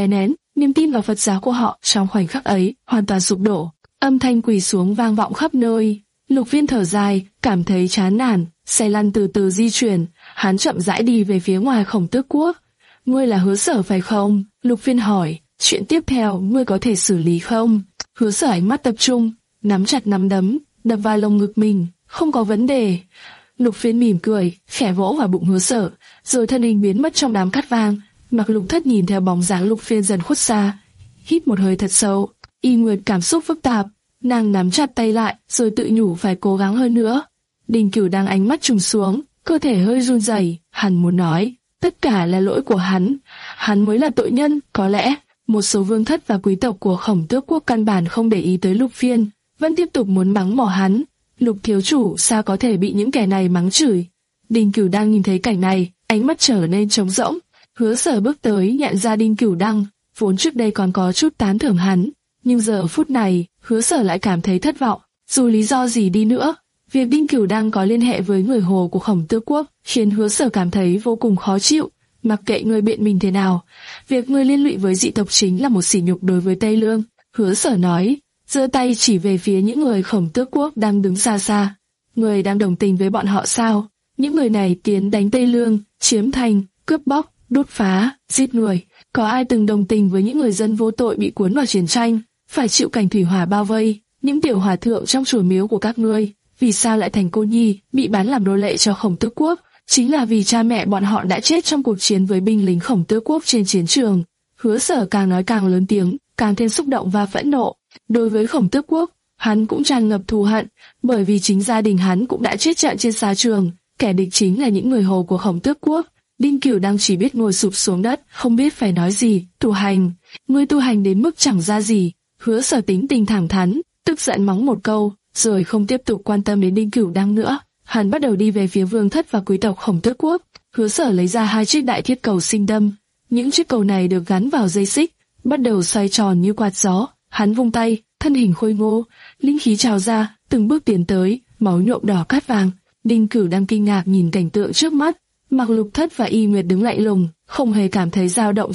Niềm tin vào Phật giáo của họ trong khoảnh khắc ấy hoàn toàn sụp đổ. Âm thanh quỳ xuống vang vọng khắp nơi. Lục Phiên thở dài, cảm thấy chán nản. Xe lăn từ từ di chuyển, hắn chậm rãi đi về phía ngoài Khổng Tước Quốc. Ngươi là Hứa Sở phải không? Lục Phiên hỏi. Chuyện tiếp theo ngươi có thể xử lý không? Hứa Sở ánh mắt tập trung, nắm chặt nắm đấm, đập vào lồng ngực mình. Không có vấn đề. Lục Phiên mỉm cười, khẽ vỗ vào bụng Hứa Sở, rồi thân hình biến mất trong đám cát vàng. Mặc Lục Thất nhìn theo bóng dáng Lục Phiên dần khuất xa, hít một hơi thật sâu. Y Nguyệt cảm xúc phức tạp, nàng nắm chặt tay lại, rồi tự nhủ phải cố gắng hơn nữa. Đình Cửu đang ánh mắt trùng xuống, cơ thể hơi run rẩy. Hắn muốn nói, tất cả là lỗi của hắn, hắn mới là tội nhân. Có lẽ một số vương thất và quý tộc của Khổng Tước Quốc căn bản không để ý tới Lục Phiên, vẫn tiếp tục muốn mắng mỏ hắn. Lục thiếu chủ sao có thể bị những kẻ này mắng chửi? Đình Cửu đang nhìn thấy cảnh này, ánh mắt trở nên trống rỗng. Hứa Sở bước tới nhận ra Đinh Cửu Đăng, vốn trước đây còn có chút tán thưởng hắn, nhưng giờ ở phút này, Hứa Sở lại cảm thấy thất vọng. Dù lý do gì đi nữa, việc Đinh Cửu Đăng có liên hệ với người Hồ của Khổng Tước Quốc khiến Hứa Sở cảm thấy vô cùng khó chịu. Mặc kệ ngươi biện mình thế nào, việc ngươi liên lụy với dị tộc chính là một sỉ nhục đối với Tây Lương. Hứa Sở nói, giơ tay chỉ về phía những người Khổng Tước Quốc đang đứng xa xa. Ngươi đang đồng tình với bọn họ sao? Những người này tiến đánh Tây Lương, chiếm thành, cướp bóc, đốt phá, giết người. Có ai từng đồng tình với những người dân vô tội bị cuốn vào chiến tranh, phải chịu cảnh thủy hỏa bao vây? Những tiểu hòa thượng trong chùa miếu của các ngươi, vì sao lại thành cô nhi, bị bán làm nô lệ cho Khổng Tước Quốc? Chính là vì cha mẹ bọn họ đã chết trong cuộc chiến với binh lính Khổng Tước Quốc trên chiến trường. Hứa Sở càng nói càng lớn tiếng, càng thêm xúc động và phẫn nộ. Đối với Khổng Tước Quốc, hắn cũng tràn ngập thù hận, bởi vì chính gia đình hắn cũng đã chết trận trên xa trường. Kẻ địch chính là những người Hồ của Khổng Tước Quốc. Đinh Cửu đang chỉ biết ngồi sụp xuống đất, không biết phải nói gì. Tu hành, ngươi tu hành đến mức chẳng ra gì. Hứa Sở tính tình thẳng thắn, tức giận mắng một câu, rồi không tiếp tục quan tâm đến Đinh Cửu Đăng nữa. Hắn bắt đầu đi về phía vương thất và quý tộc Khổng Tước Quốc. Hứa Sở lấy ra hai chiếc đại thiết cầu sinh đâm. Những chiếc cầu này được gắn vào dây xích, bắt đầu xoay tròn như quạt gió. Hắn vung tay, thân hình khôi ngô, linh khí trào ra, từng bước tiến tới, máu nhuộm đỏ cát vàng. Đinh Cửu đang kinh ngạc nhìn cảnh tượng trước mắt. Mặc Lục Thất và Y Nguyệt đứng lạnh lùng, không hề cảm thấy dao động.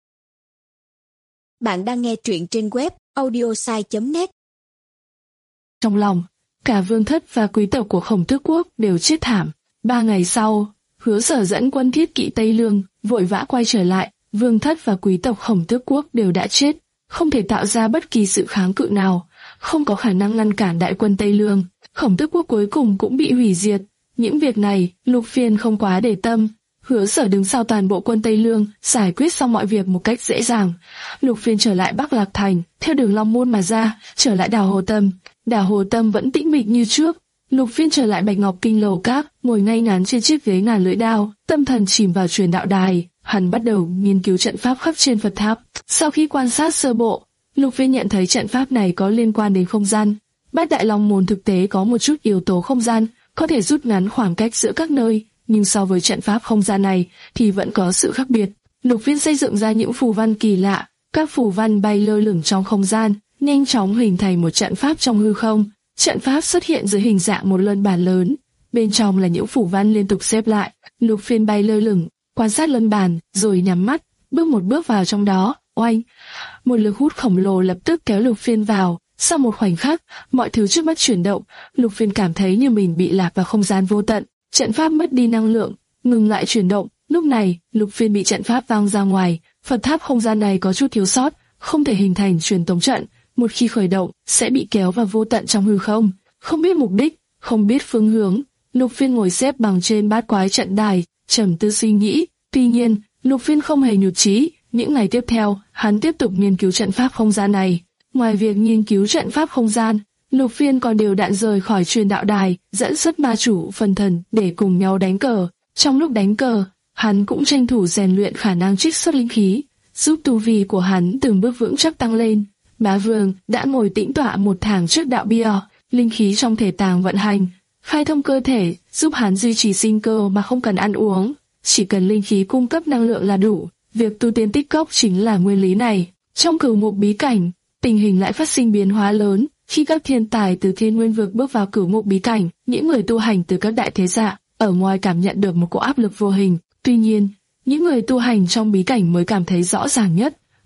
Bạn đang nghe truyện trên web audiosai chấm net. Trong lòng, cả vương thất và quý tộc của Khổng Tước Quốc đều chết thảm. Ba ngày sau, Hứa Sở dẫn quân thiết kỵ Tây Lương vội vã quay trở lại. Vương thất và quý tộc Khổng Tước Quốc đều đã chết, không thể tạo ra bất kỳ sự kháng cự nào, không có khả năng ngăn cản đại quân Tây Lương. Khổng Tước Quốc cuối cùng cũng bị hủy diệt. Những việc này, Lục Phiên không quá để tâm. Hứa Sở đứng sau toàn bộ quân Tây Lương, giải quyết xong mọi việc một cách dễ dàng. Lục Phiên trở lại Bắc Lạc Thành, theo đường Long Môn mà ra, trở lại đảo Hồ Tâm. Đảo Hồ Tâm vẫn tĩnh mịch như trước. Lục Phiên trở lại Bạch Ngọc Kinh lầu các, ngồi ngay ngắn trên chiếc ghế ngàn lưỡi đao, tâm thần chìm vào truyền đạo đài. Hắn bắt đầu nghiên cứu trận pháp khắp trên Phật tháp. Sau khi quan sát sơ bộ, Lục Phiên nhận thấy trận pháp này có liên quan đến không gian. Bát Đại Long Môn thực tế có một chút yếu tố không gian, có thể rút ngắn khoảng cách giữa các nơi, nhưng so với trận pháp không gian này thì vẫn có sự khác biệt. Lục Phiên xây dựng ra những phù văn kỳ lạ, các phù văn bay lơ lửng trong không gian, nhanh chóng hình thành một trận pháp trong hư không. Trận pháp xuất hiện dưới hình dạng một luân bàn lớn, bên trong là những phù văn liên tục xếp lại. Lục Phiên bay lơ lửng, quan sát luân bàn, rồi nhắm mắt, bước một bước vào trong đó. Oanh! Một lực hút khổng lồ lập tức kéo Lục Phiên vào. Sau một khoảnh khắc, mọi thứ trước mắt chuyển động, Lục Phiên cảm thấy như mình bị lạc vào không gian vô tận. Trận pháp mất đi năng lượng, ngừng lại chuyển động. Lúc này, Lục Phiên bị trận pháp văng ra ngoài. Phật tháp không gian này có chút thiếu sót, không thể hình thành truyền tống trận. Một khi khởi động, sẽ bị kéo vào vô tận trong hư không. Không biết mục đích, không biết phương hướng, Lục Phiên ngồi xếp bằng trên bát quái trận đài, trầm tư suy nghĩ. Tuy nhiên, Lục Phiên không hề nhụt chí. Những ngày tiếp theo, hắn tiếp tục nghiên cứu trận pháp không gian này. Ngoài việc nghiên cứu trận pháp không gian, Lục Phiên còn đều đặn rời khỏi truyền đạo đài, dẫn xuất ma chủ phần thần để cùng nhau đánh cờ. Trong lúc đánh cờ, hắn cũng tranh thủ rèn luyện khả năng trích xuất linh khí, giúp tu vi của hắn từng bước vững chắc tăng lên. Bá Vương đã ngồi tĩnh tọa một tháng trước đạo bia, linh khí trong thể tàng vận hành, khai thông cơ thể, giúp hắn duy trì sinh cơ mà không cần ăn uống. Chỉ cần linh khí cung cấp năng lượng là đủ. Việc tu tiên tích cốc chính là nguyên lý này. Trong cửu mục bí cảnh, tình hình lại phát sinh biến hóa lớn. Khi các thiên tài từ thiên nguyên vực bước vào cửu mục bí cảnh, những người tu hành từ các đại thế gia ở ngoài cảm nhận được một cỗ áp lực vô hình. Tuy nhiên, những người tu hành trong bí cảnh mới cảm thấy rõ ràng nhất.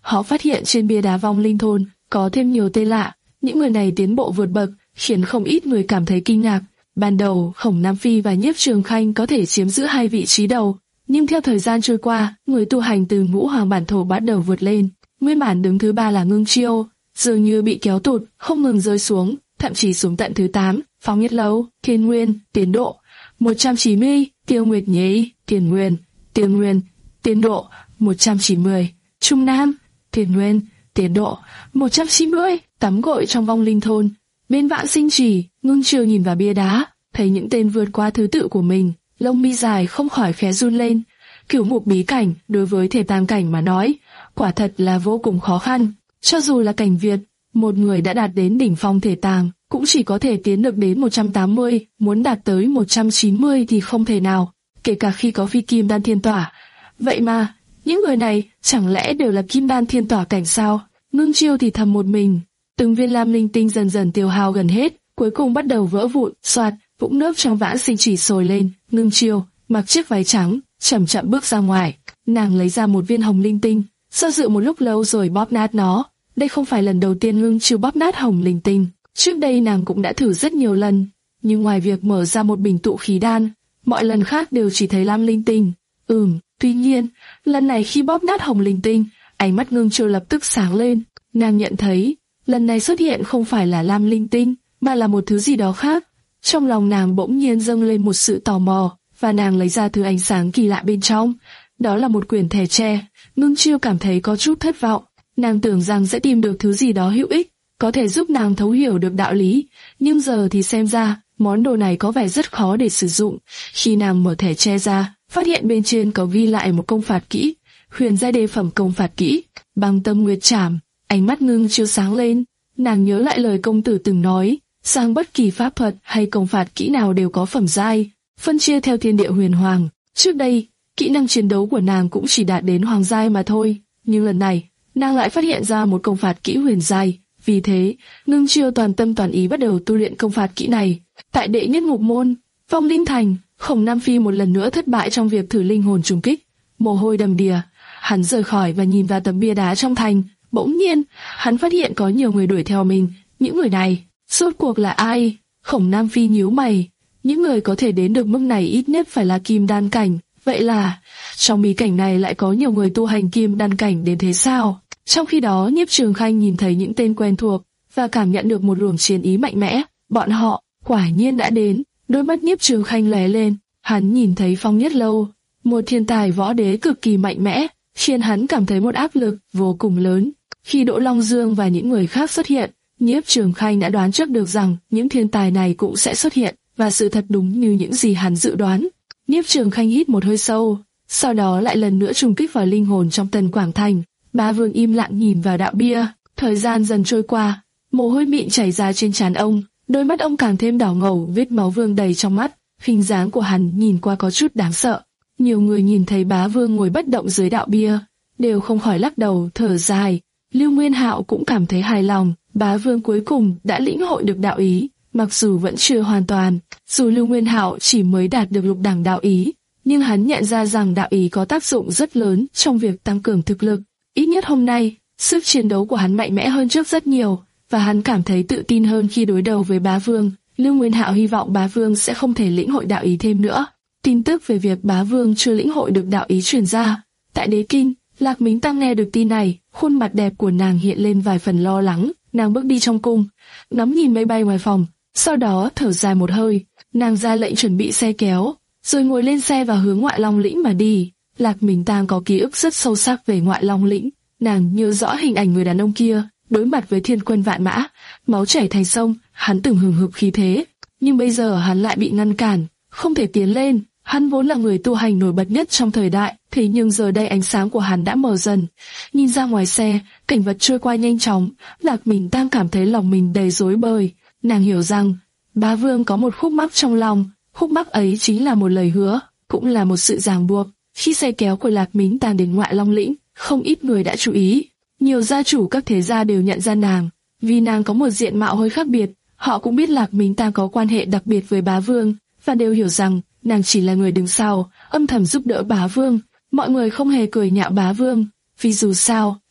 họ phát hiện trên bia đá vong linh thôn có thêm nhiều tên lạ. Những người này tiến bộ vượt bậc, khiến không ít người cảm thấy kinh ngạc. Ban đầu, Khổng Nam Phi và Nhiếp Trường Khanh có thể chiếm giữ hai vị trí đầu, nhưng theo thời gian trôi qua, người tu hành từ ngũ hoàng bản thổ bắt đầu vượt lên. Nguyên bản đứng thứ ba là Ngưng Chiêu, dường như bị kéo tụt, không ngừng rơi xuống, thậm chí xuống tận thứ tám. Phong Nhất Lâu, Thiên Nguyên, Tiến Độ, một trăm chín mươi, Tiêu Nguyệt Nhi, Tiền Nguyên, Tiền Nguyên, Tiến Độ, một trăm chín mươi, Trung Nam, Tiền Nguyên, Tiến Độ, một trăm chín mươi, tắm gội trong vong linh thôn. Bên Vạn Sinh Trì, Ngưng Chiêu nhìn vào bia đá, thấy những tên vượt qua thứ tự của mình, lông mi dài không khỏi khẽ run lên. Cửu mục bí cảnh đối với thể tam cảnh mà nói, quả thật là vô cùng khó khăn. Cho dù là cảnh Việt, một người đã đạt đến đỉnh phong thể tàng, cũng chỉ có thể tiến được đến một trăm tám mươi, muốn đạt tới một trăm chín mươi thì không thể nào, kể cả khi có phi kim đan thiên tỏa. Vậy mà, những người này chẳng lẽ đều là kim đan thiên tỏa cảnh sao? Ngưng Chiêu thì thầm một mình. Từng viên lam linh tinh dần dần tiêu hao gần hết, cuối cùng bắt đầu vỡ vụn, xoạt, vũng nước trong Vãn Sinh Trì sôi lên. Ngưng Chiêu mặc chiếc váy trắng, chậm chậm bước ra ngoài. Nàng lấy ra một viên hồng linh tinh, do dự một lúc lâu rồi bóp nát nó. Đây không phải lần đầu tiên Ngưng Chiêu bóp nát hồng linh tinh. Trước đây nàng cũng đã thử rất nhiều lần, nhưng ngoài việc mở ra một bình tụ khí đan, mọi lần khác đều chỉ thấy lam linh tinh. Ừm, tuy nhiên, lần này khi bóp nát hồng linh tinh, ánh mắt Ngưng Chiêu lập tức sáng lên. Nàng nhận thấy, lần này xuất hiện không phải là lam linh tinh, mà là một thứ gì đó khác. Trong lòng nàng bỗng nhiên dâng lên một sự tò mò, và nàng lấy ra thứ ánh sáng kỳ lạ bên trong. Đó là một quyển thẻ tre. Ngưng Chiêu cảm thấy có chút thất vọng. Nàng tưởng rằng sẽ tìm được thứ gì đó hữu ích, có thể giúp nàng thấu hiểu được đạo lý, nhưng giờ thì xem ra, món đồ này có vẻ rất khó để sử dụng. Khi nàng mở thẻ tre ra, phát hiện bên trên có ghi lại một công phạt kỹ, huyền giai đề phẩm công phạt kỹ, Băng Tâm Nguyệt Trảm. Ánh mắt Ngưng Chiêu sáng lên, nàng nhớ lại lời công tử từng nói, sang bất kỳ pháp thuật hay công phạt kỹ nào đều có phẩm giai, phân chia theo thiên địa huyền hoàng. Trước đây, kỹ năng chiến đấu của nàng cũng chỉ đạt đến hoàng giai mà thôi, nhưng lần này, nàng lại phát hiện ra một công phạt kỹ huyền giai. Vì thế, Ngưng Chiêu toàn tâm toàn ý bắt đầu tu luyện công phạt kỹ này. Tại đệ nhất ngục môn, Vong Linh Thành, Khổng Nam Phi một lần nữa thất bại trong việc thử linh hồn trùng kích. Mồ hôi đầm đìa, hắn rời khỏi và nhìn vào tấm bia đá trong thành. Bỗng nhiên, hắn phát hiện có nhiều người đuổi theo mình. Những người này, rốt cuộc là ai? Khổng Nam Phi nhíu mày. Những người có thể đến được mức này ít nhất phải là kim đan cảnh. Vậy là, trong bí cảnh này lại có nhiều người tu hành kim đan cảnh đến thế sao? Trong khi đó, Nhiếp Trường Khanh nhìn thấy những tên quen thuộc và cảm nhận được một luồng chiến ý mạnh mẽ. Bọn họ quả nhiên đã đến. Đôi mắt Nhiếp Trường Khanh lóe lên. Hắn nhìn thấy Phong Nhất Lâu, một thiên tài võ đế cực kỳ mạnh mẽ, khiến hắn cảm thấy một áp lực vô cùng lớn. Khi Đỗ Long Dương và những người khác xuất hiện, Nhiếp Trường Khanh đã đoán trước được rằng những thiên tài này cũng sẽ xuất hiện, và sự thật đúng như những gì hắn dự đoán. Nhiếp Trường Khanh hít một hơi sâu, sau đó lại lần nữa trùng kích vào linh hồn trong Tần Quảng Thành. Bá Vương im lặng nhìn vào đạo bia. Thời gian dần trôi qua, mồ hôi mịn chảy ra trên trán ông, đôi mắt ông càng thêm đỏ ngầu, vết máu vương đầy trong mắt. Hình dáng của hắn nhìn qua có chút đáng sợ. Nhiều người nhìn thấy Bá Vương ngồi bất động dưới đạo bia, đều không khỏi lắc đầu, thở dài. Lưu Nguyên Hạo cũng cảm thấy hài lòng, Bá Vương cuối cùng đã lĩnh hội được đạo ý, mặc dù vẫn chưa hoàn toàn. Dù Lưu Nguyên Hạo chỉ mới đạt được lục đẳng đạo ý, nhưng hắn nhận ra rằng đạo ý có tác dụng rất lớn trong việc tăng cường thực lực. Ít nhất hôm nay, sức chiến đấu của hắn mạnh mẽ hơn trước rất nhiều, và hắn cảm thấy tự tin hơn khi đối đầu với Bá Vương. Lưu Nguyên Hạo hy vọng Bá Vương sẽ không thể lĩnh hội đạo ý thêm nữa. Tin tức về việc Bá Vương chưa lĩnh hội được đạo ý truyền ra. Tại Đế Kinh, Lạc Mính Tăng nghe được tin này, khuôn mặt đẹp của nàng hiện lên vài phần lo lắng. Nàng bước đi trong cung, ngắm nhìn mây bay ngoài phòng, sau đó thở dài một hơi. Nàng ra lệnh chuẩn bị xe kéo, rồi ngồi lên xe và hướng Ngoại Long Lĩnh mà đi. Lạc Mính Tăng có ký ức rất sâu sắc về Ngoại Long Lĩnh. Nàng nhớ rõ hình ảnh người đàn ông kia đối mặt với thiên quân vạn mã, máu chảy thành sông. Hắn từng hừng hực khí thế, nhưng bây giờ hắn lại bị ngăn cản, không thể tiến lên. Hắn vốn là người tu hành nổi bật nhất trong thời đại, thế nhưng giờ đây ánh sáng của hắn đã mờ dần. Nhìn ra ngoài xe, cảnh vật trôi qua nhanh chóng, Lạc Mính Tăng cảm thấy lòng mình đầy rối bời. Nàng hiểu rằng Bá Vương có một khúc mắc trong lòng, khúc mắc ấy chính là một lời hứa, cũng là một sự ràng buộc. Khi xe kéo của Lạc Mính Tăng đến Ngoại Long Lĩnh, không ít người đã chú ý. Nhiều gia chủ các thế gia đều nhận ra nàng, vì nàng có một diện mạo hơi khác biệt. Họ cũng biết Lạc Mính Tăng có quan hệ đặc biệt với Bá Vương, và đều hiểu rằng nàng chỉ là người đứng sau, âm thầm giúp đỡ Bá Vương. Mọi người không hề cười nhạo Bá Vương, vì dù sao,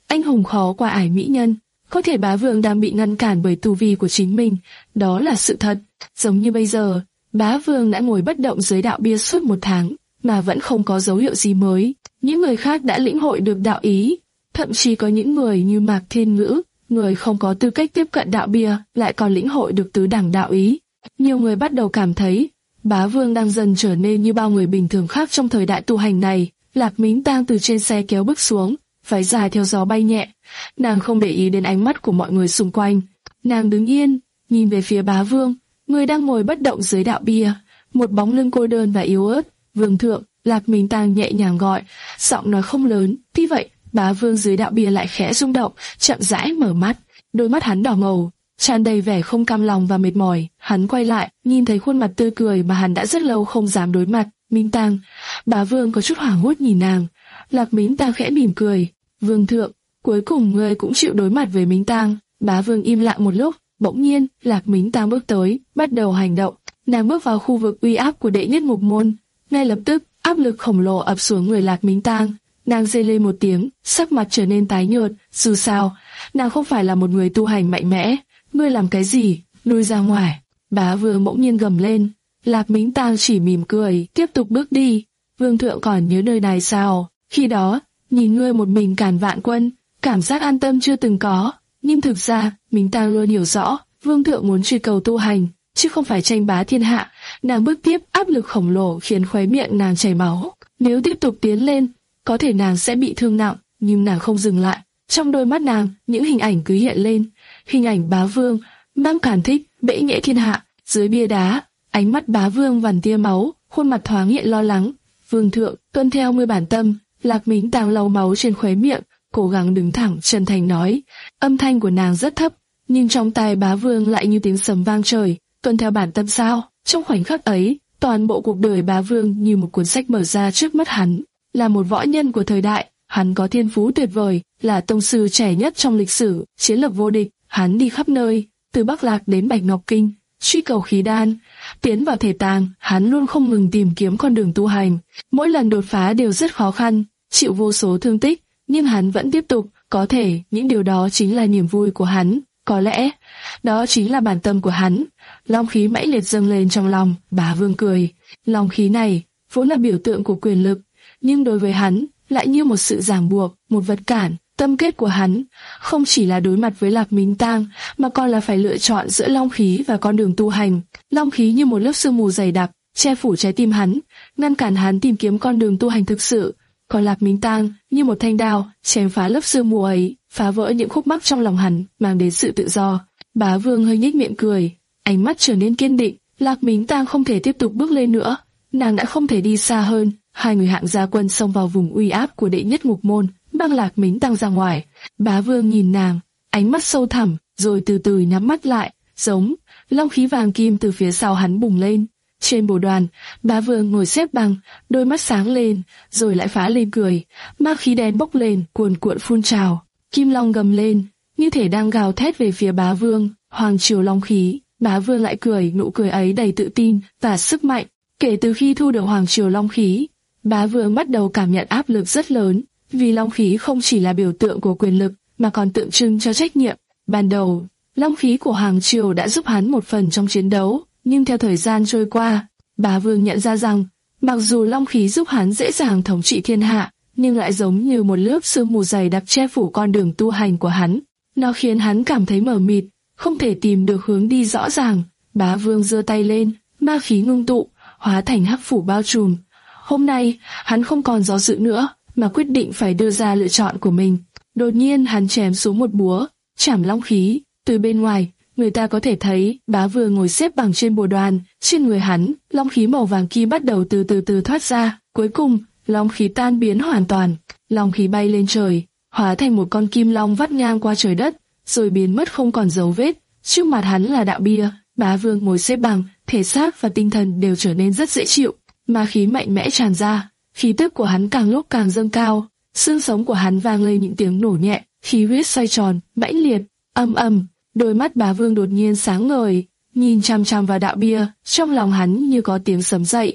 anh hùng khó qua ải mỹ nhân. Có thể bá vương đang bị ngăn cản bởi tu vi của chính mình, đó là sự thật. Giống như bây giờ, bá vương đã ngồi bất động dưới đạo bia suốt một tháng, mà vẫn không có dấu hiệu gì mới. Những người khác đã lĩnh hội được đạo ý, thậm chí có những người như Mạc Thiên Ngữ, người không có tư cách tiếp cận đạo bia, lại còn lĩnh hội được tứ đẳng đạo ý. Nhiều người bắt đầu cảm thấy, bá vương đang dần trở nên như bao người bình thường khác trong thời đại tu hành này. Lạc Mính Tang từ trên xe kéo bước xuống, váy dài theo gió bay nhẹ. Nàng không để ý đến ánh mắt của mọi người xung quanh. Nàng đứng yên, nhìn về phía bá vương, người đang ngồi bất động dưới đạo bia, một bóng lưng cô đơn và yếu ớt. Vương thượng, Lạc Mính Tang nhẹ nhàng gọi, giọng nói không lớn. Tuy vậy, bá vương dưới đạo bia lại khẽ rung động, chậm rãi mở mắt. Đôi mắt hắn đỏ ngầu, tràn đầy vẻ không cam lòng và mệt mỏi. Hắn quay lại, nhìn thấy khuôn mặt tươi cười mà hắn đã rất lâu không dám đối mặt. Mính Tang. Bá vương có chút hoảng hốt nhìn nàng. Lạc Mính Tang khẽ mỉm cười. Vương thượng, cuối cùng ngươi cũng chịu đối mặt với Mính Tang. Bá vương im lặng một lúc, bỗng nhiên Lạc Mính Tang bước tới, bắt đầu hành động. Nàng bước vào khu vực uy áp của đệ nhất ngục môn. Ngay lập tức, áp lực khổng lồ ập xuống người Lạc Mính Tang. Nàng rên lên một tiếng, sắc mặt trở nên tái nhợt. Dù sao, nàng không phải là một người tu hành mạnh mẽ. Ngươi làm cái gì? Lui ra ngoài. Bá vương bỗng nhiên gầm lên. Lạc Mính Tang chỉ mỉm cười, tiếp tục bước đi. Vương thượng còn nhớ nơi này sao? Khi đó, nhìn ngươi một mình cản vạn quân, cảm giác an tâm chưa từng có. Nhưng thực ra, Mính Tang luôn hiểu rõ, vương thượng muốn truy cầu tu hành, chứ không phải tranh bá thiên hạ. Nàng bước tiếp, áp lực khổng lồ khiến khóe miệng nàng chảy máu. Nếu tiếp tục tiến lên, có thể nàng sẽ bị thương nặng, nhưng nàng không dừng lại. Trong đôi mắt nàng, những hình ảnh cứ hiện lên. Hình ảnh bá vương, mang cản thích, bệ nghệ thiên hạ, dưới bia đá. Ánh mắt bá vương vằn tia máu, khuôn mặt thoáng hiện lo lắng. Vương thượng, tuân theo ngươi bản tâm. Lạc Mính Tang lau máu trên khóe miệng, cố gắng đứng thẳng, chân thành nói. Âm thanh của nàng rất thấp, nhưng trong tai bá vương lại như tiếng sấm vang trời. Tuân theo bản tâm sao? Trong khoảnh khắc ấy, toàn bộ cuộc đời bá vương như một cuốn sách mở ra trước mắt hắn. Là một võ nhân của thời đại, hắn có thiên phú tuyệt vời, là tông sư trẻ nhất trong lịch sử, chiến lược vô địch. Hắn đi khắp nơi, từ Bắc Lạc đến Bạch Ngọc Kinh, truy cầu khí đan, tiến vào thể tàng. Hắn luôn không ngừng tìm kiếm con đường tu hành. Mỗi lần đột phá đều rất khó khăn, chịu vô số thương tích, nhưng hắn vẫn tiếp tục. Có thể những điều đó chính là niềm vui của hắn, có lẽ đó chính là bản tâm của hắn. Long khí mãnh liệt dâng lên trong lòng. Bá vương cười. Long khí này vốn là biểu tượng của quyền lực, nhưng đối với hắn lại như một sự ràng buộc, một vật cản. Tâm kết của hắn không chỉ là đối mặt với Lạc Mính Tang, mà còn là phải lựa chọn giữa long khí và con đường tu hành. Long khí như một lớp sương mù dày đặc, che phủ trái tim hắn, ngăn cản hắn tìm kiếm con đường tu hành thực sự. Còn Lạc Mính Tang như một thanh đao, chém phá lớp sương mù ấy, phá vỡ những khúc mắc trong lòng hắn, mang đến sự tự do. Bá vương hơi nhếch miệng cười, ánh mắt trở nên kiên định. Lạc Mính Tang không thể tiếp tục bước lên nữa, nàng đã không thể đi xa hơn. Hai người hạng gia quân xông vào vùng uy áp của đệ nhất ngục môn, băng Lạc Mính Tang ra ngoài. Bá vương nhìn nàng, ánh mắt sâu thẳm, rồi từ từ nhắm mắt lại. Giống long khí vàng kim từ phía sau hắn bùng lên. Trên bồ đoàn, bá vương ngồi xếp bằng, đôi mắt sáng lên, rồi lại phá lên cười. Ma khí đen bốc lên, cuồn cuộn phun trào. Kim long gầm lên, như thể đang gào thét về phía bá vương. Hoàng triều long khí. Bá vương lại cười, nụ cười ấy đầy tự tin và sức mạnh. Kể từ khi thu được hoàng triều long khí, bá vương bắt đầu cảm nhận áp lực rất lớn, vì long khí không chỉ là biểu tượng của quyền lực, mà còn tượng trưng cho trách nhiệm. Ban đầu, long khí của hoàng triều đã giúp hắn một phần trong chiến đấu, nhưng theo thời gian trôi qua, bá vương nhận ra rằng, mặc dù long khí giúp hắn dễ dàng thống trị thiên hạ, nhưng lại giống như một lớp sương mù dày đặc che phủ con đường tu hành của hắn. Nó khiến hắn cảm thấy mờ mịt, không thể tìm được hướng đi rõ ràng. Bá vương giơ tay lên, ma khí ngưng tụ, hóa thành hắc phủ bao trùm. Hôm nay, hắn không còn do dự nữa, mà quyết định phải đưa ra lựa chọn của mình. Đột nhiên hắn chém xuống một búa, chảm long khí. Từ bên ngoài, người ta có thể thấy bá vương ngồi xếp bằng trên bồ đoàn. Trên người hắn, long khí màu vàng kim bắt đầu từ từ từ thoát ra. Cuối cùng, long khí tan biến hoàn toàn. Long khí bay lên trời, hóa thành một con kim long vắt ngang qua trời đất, rồi biến mất không còn dấu vết. Trước mặt hắn là đạo bia. Bá vương ngồi xếp bằng, thể xác và tinh thần đều trở nên rất dễ chịu. Ma khí mạnh mẽ tràn ra, khí tức của hắn càng lúc càng dâng cao. Xương sống của hắn vang lên những tiếng nổ nhẹ, khí huyết xoay tròn, mãnh liệt, âm ầm. Đôi mắt bá vương đột nhiên sáng ngời, nhìn chăm chăm vào đạo bia, trong lòng hắn như có tiếng sấm dậy.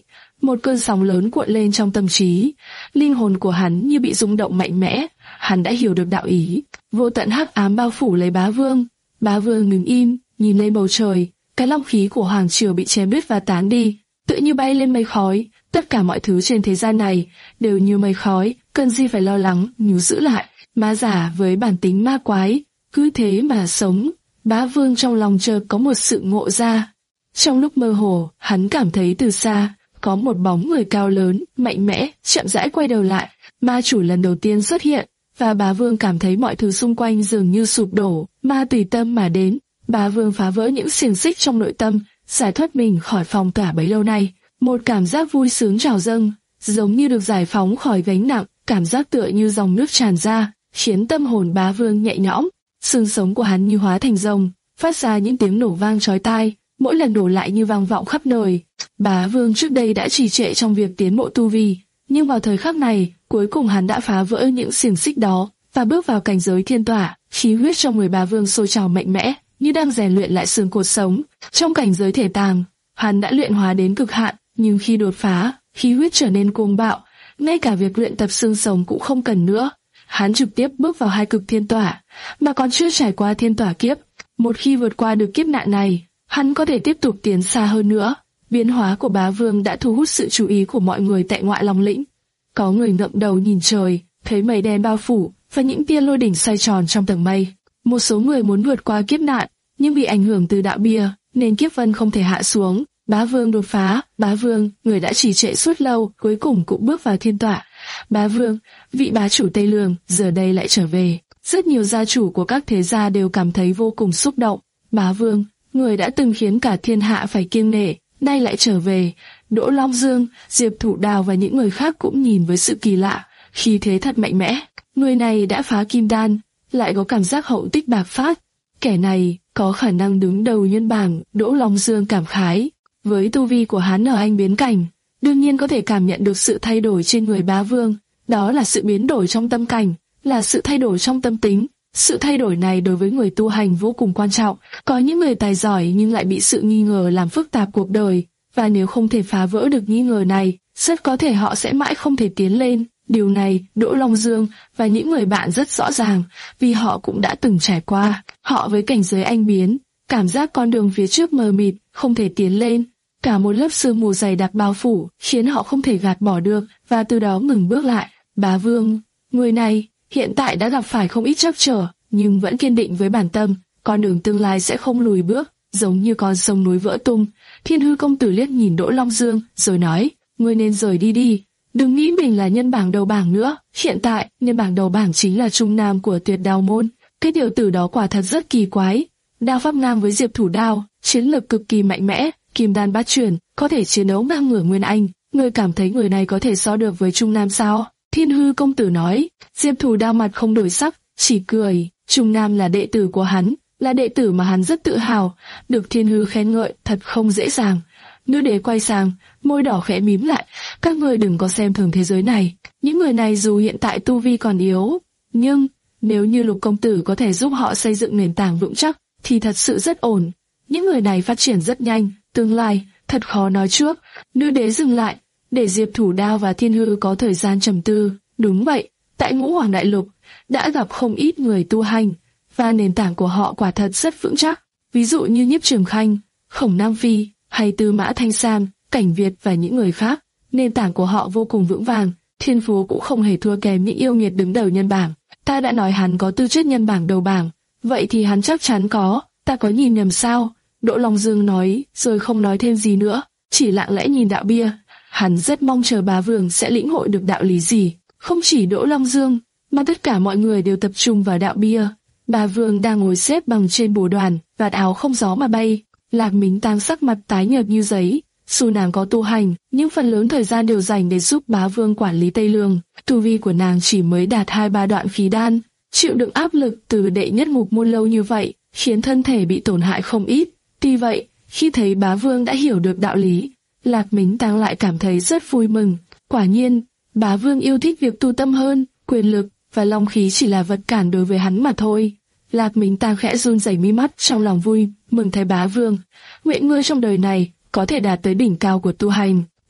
một cơn sóng lớn cuộn lên trong tâm trí. Linh hồn của hắn như bị rung động mạnh mẽ. Hắn đã hiểu được đạo ý. Vô tận hắc ám bao phủ lấy Bá Vương. Bá Vương ngừng im, nhìn lên bầu trời. Cái long khí của hoàng triều bị chém đứt và tán đi, tự như bay lên mây khói. Tất cả mọi thứ trên thế gian này đều như mây khói, cần gì phải lo lắng, níu giữ lại. Ma giả với bản tính ma quái, cứ thế mà sống. Bá Vương trong lòng chợt có một sự ngộ ra. Trong lúc mơ hồ, hắn cảm thấy từ xa có một bóng người cao lớn, mạnh mẽ, chậm rãi quay đầu lại. Ma chủ lần đầu tiên xuất hiện, và Bá Vương cảm thấy mọi thứ xung quanh dường như sụp đổ. Ma tùy tâm mà đến. Bá Vương phá vỡ những xiềng xích trong nội tâm, giải thoát mình khỏi phong tỏa bấy lâu nay. Một cảm giác vui sướng trào dâng, giống như được giải phóng khỏi gánh nặng, cảm giác tựa như dòng nước tràn ra, khiến tâm hồn Bá Vương nhẹ nhõm. Xương sống của hắn như hóa thành rồng, phát ra những tiếng nổ vang chói tai, mỗi lần nổ lại như vang vọng khắp nơi. Bá Vương trước đây đã trì trệ trong việc tiến bộ tu vi, nhưng vào thời khắc này, cuối cùng hắn đã phá vỡ những xiềng xích đó và bước vào cảnh giới thiên tỏa. Khí huyết trong người Bá Vương sôi trào mạnh mẽ, như đang rèn luyện lại xương cốt sống. Trong cảnh giới thể tàng, hắn đã luyện hóa đến cực hạn, nhưng khi đột phá, khí huyết trở nên cuồng bạo, ngay cả việc luyện tập xương sống cũng không cần nữa. Hắn trực tiếp bước vào hai cực thiên tỏa, mà còn chưa trải qua thiên tỏa kiếp. Một khi vượt qua được kiếp nạn này, hắn có thể tiếp tục tiến xa hơn nữa. Biến hóa của Bá Vương đã thu hút sự chú ý của mọi người tại Ngoại Long Lĩnh. Có người ngẩng đầu nhìn trời, thấy mây đen bao phủ và những tia lôi đỉnh xoay tròn trong tầng mây. Một số người muốn vượt qua kiếp nạn, nhưng bị ảnh hưởng từ đạo bia, nên kiếp vân không thể hạ xuống. Bá Vương đột phá. Bá Vương, người đã trì trệ suốt lâu, cuối cùng cũng bước vào thiên tỏa. Bá Vương, vị bá chủ Tây Lương, giờ đây lại trở về. Rất nhiều gia chủ của các thế gia đều cảm thấy vô cùng xúc động. Bá Vương, người đã từng khiến cả thiên hạ phải kiêng nể, nay lại trở về. Đỗ Long Dương, Diệp Thủ Đào và những người khác cũng nhìn với sự kỳ lạ, khí thế thật mạnh mẽ. Người này đã phá kim đan, lại có cảm giác hậu tích bạc phát. Kẻ này có khả năng đứng đầu nhân bảng. Đỗ Long Dương cảm khái. Với tu vi của hắn ở anh biến cảnh, đương nhiên có thể cảm nhận được sự thay đổi trên người Bá Vương. Đó là sự biến đổi trong tâm cảnh, là sự thay đổi trong tâm tính. Sự thay đổi này đối với người tu hành vô cùng quan trọng. Có những người tài giỏi nhưng lại bị sự nghi ngờ làm phức tạp cuộc đời, và nếu không thể phá vỡ được nghi ngờ này, rất có thể họ sẽ mãi không thể tiến lên. Điều này, Đỗ Long Dương và những người bạn rất rõ ràng, vì họ cũng đã từng trải qua. Họ với cảnh giới anh biến, cảm giác con đường phía trước mờ mịt, không thể tiến lên. Cả một lớp sương mù dày đặc bao phủ, khiến họ không thể gạt bỏ được, và từ đó ngừng bước lại. Bá Vương, người này, hiện tại đã gặp phải không ít trắc trở, nhưng vẫn kiên định với bản tâm, con đường tương lai sẽ không lùi bước, giống như con sông núi vỡ tung. Thiên Hư công tử liếc nhìn Đỗ Long Dương, rồi nói, ngươi nên rời đi đi, đừng nghĩ mình là nhân bảng đầu bảng nữa. Hiện tại, nhân bảng đầu bảng chính là trung nam của Tuyệt Đao môn. Cái tiểu tử đó quả thật rất kỳ quái. Đao pháp ngang với Diệp Thủ Đao, chiến lực cực kỳ mạnh mẽ, kim đan bát truyền, có thể chiến đấu ngang ngửa Nguyên Anh. Ngươi cảm thấy người này có thể so được với trung nam sao? Thiên Hư công tử nói. Diệp Thủ Đao mặt không đổi sắc, chỉ cười. Trung nam là đệ tử của hắn, là đệ tử mà hắn rất tự hào, được Thiên Hư khen ngợi thật không dễ dàng. Nữ đế quay sang, môi đỏ khẽ mím lại. Các người đừng có xem thường thế giới này. Những người này dù hiện tại tu vi còn yếu, nhưng nếu như Lục công tử có thể giúp họ xây dựng nền tảng vững chắc, thì thật sự rất ổn. Những người này phát triển rất nhanh, tương lai thật khó nói trước. Nữ đế dừng lại, để Diệp Thủ Đao và Thiên Hư có thời gian trầm tư. Đúng vậy, tại Ngũ Hoàng Đại Lục đã gặp không ít người tu hành, và nền tảng của họ quả thật rất vững chắc. Ví dụ như Nhiếp Trường Khanh, Khổng Nam Phi hay Tư Mã Thanh Sam, Cảnh Việt và những người khác, nền tảng của họ vô cùng vững vàng. Thiên phú cũng không hề thua kém những yêu nghiệt đứng đầu nhân bảng. Ta đã nói hắn có tư chất nhân bảng đầu bảng, vậy thì hắn chắc chắn có. Ta có nhìn nhầm sao? Đỗ Long Dương nói, rồi không nói thêm gì nữa, chỉ lặng lẽ nhìn đạo bia. Hắn rất mong chờ Bá Vương sẽ lĩnh hội được đạo lý gì. Không chỉ Đỗ Long Dương, mà tất cả mọi người đều tập trung vào đạo bia. Bá Vương đang ngồi xếp bằng trên bồ đoàn, vạt áo không gió mà bay. Lạc Mính Tang sắc mặt tái nhợt như giấy. Dù nàng có tu hành, nhưng phần lớn thời gian đều dành để giúp Bá Vương quản lý Tây Lương. Tu vi của nàng chỉ mới đạt hai ba đoạn khí đan, chịu đựng áp lực từ đệ nhất ngục môn lâu như vậy, khiến thân thể bị tổn hại không ít. Tuy vậy, khi thấy Bá Vương đã hiểu được đạo lý, Lạc Mính Tang lại cảm thấy rất vui mừng. Quả nhiên, Bá Vương yêu thích việc tu tâm hơn, quyền lực và long khí chỉ là vật cản đối với hắn mà thôi. Lạc Mính Tang khẽ run rẩy mi mắt, trong lòng vui mừng thấy Bá Vương. Nguyện ngươi trong đời này có thể đạt tới đỉnh cao của tu hành,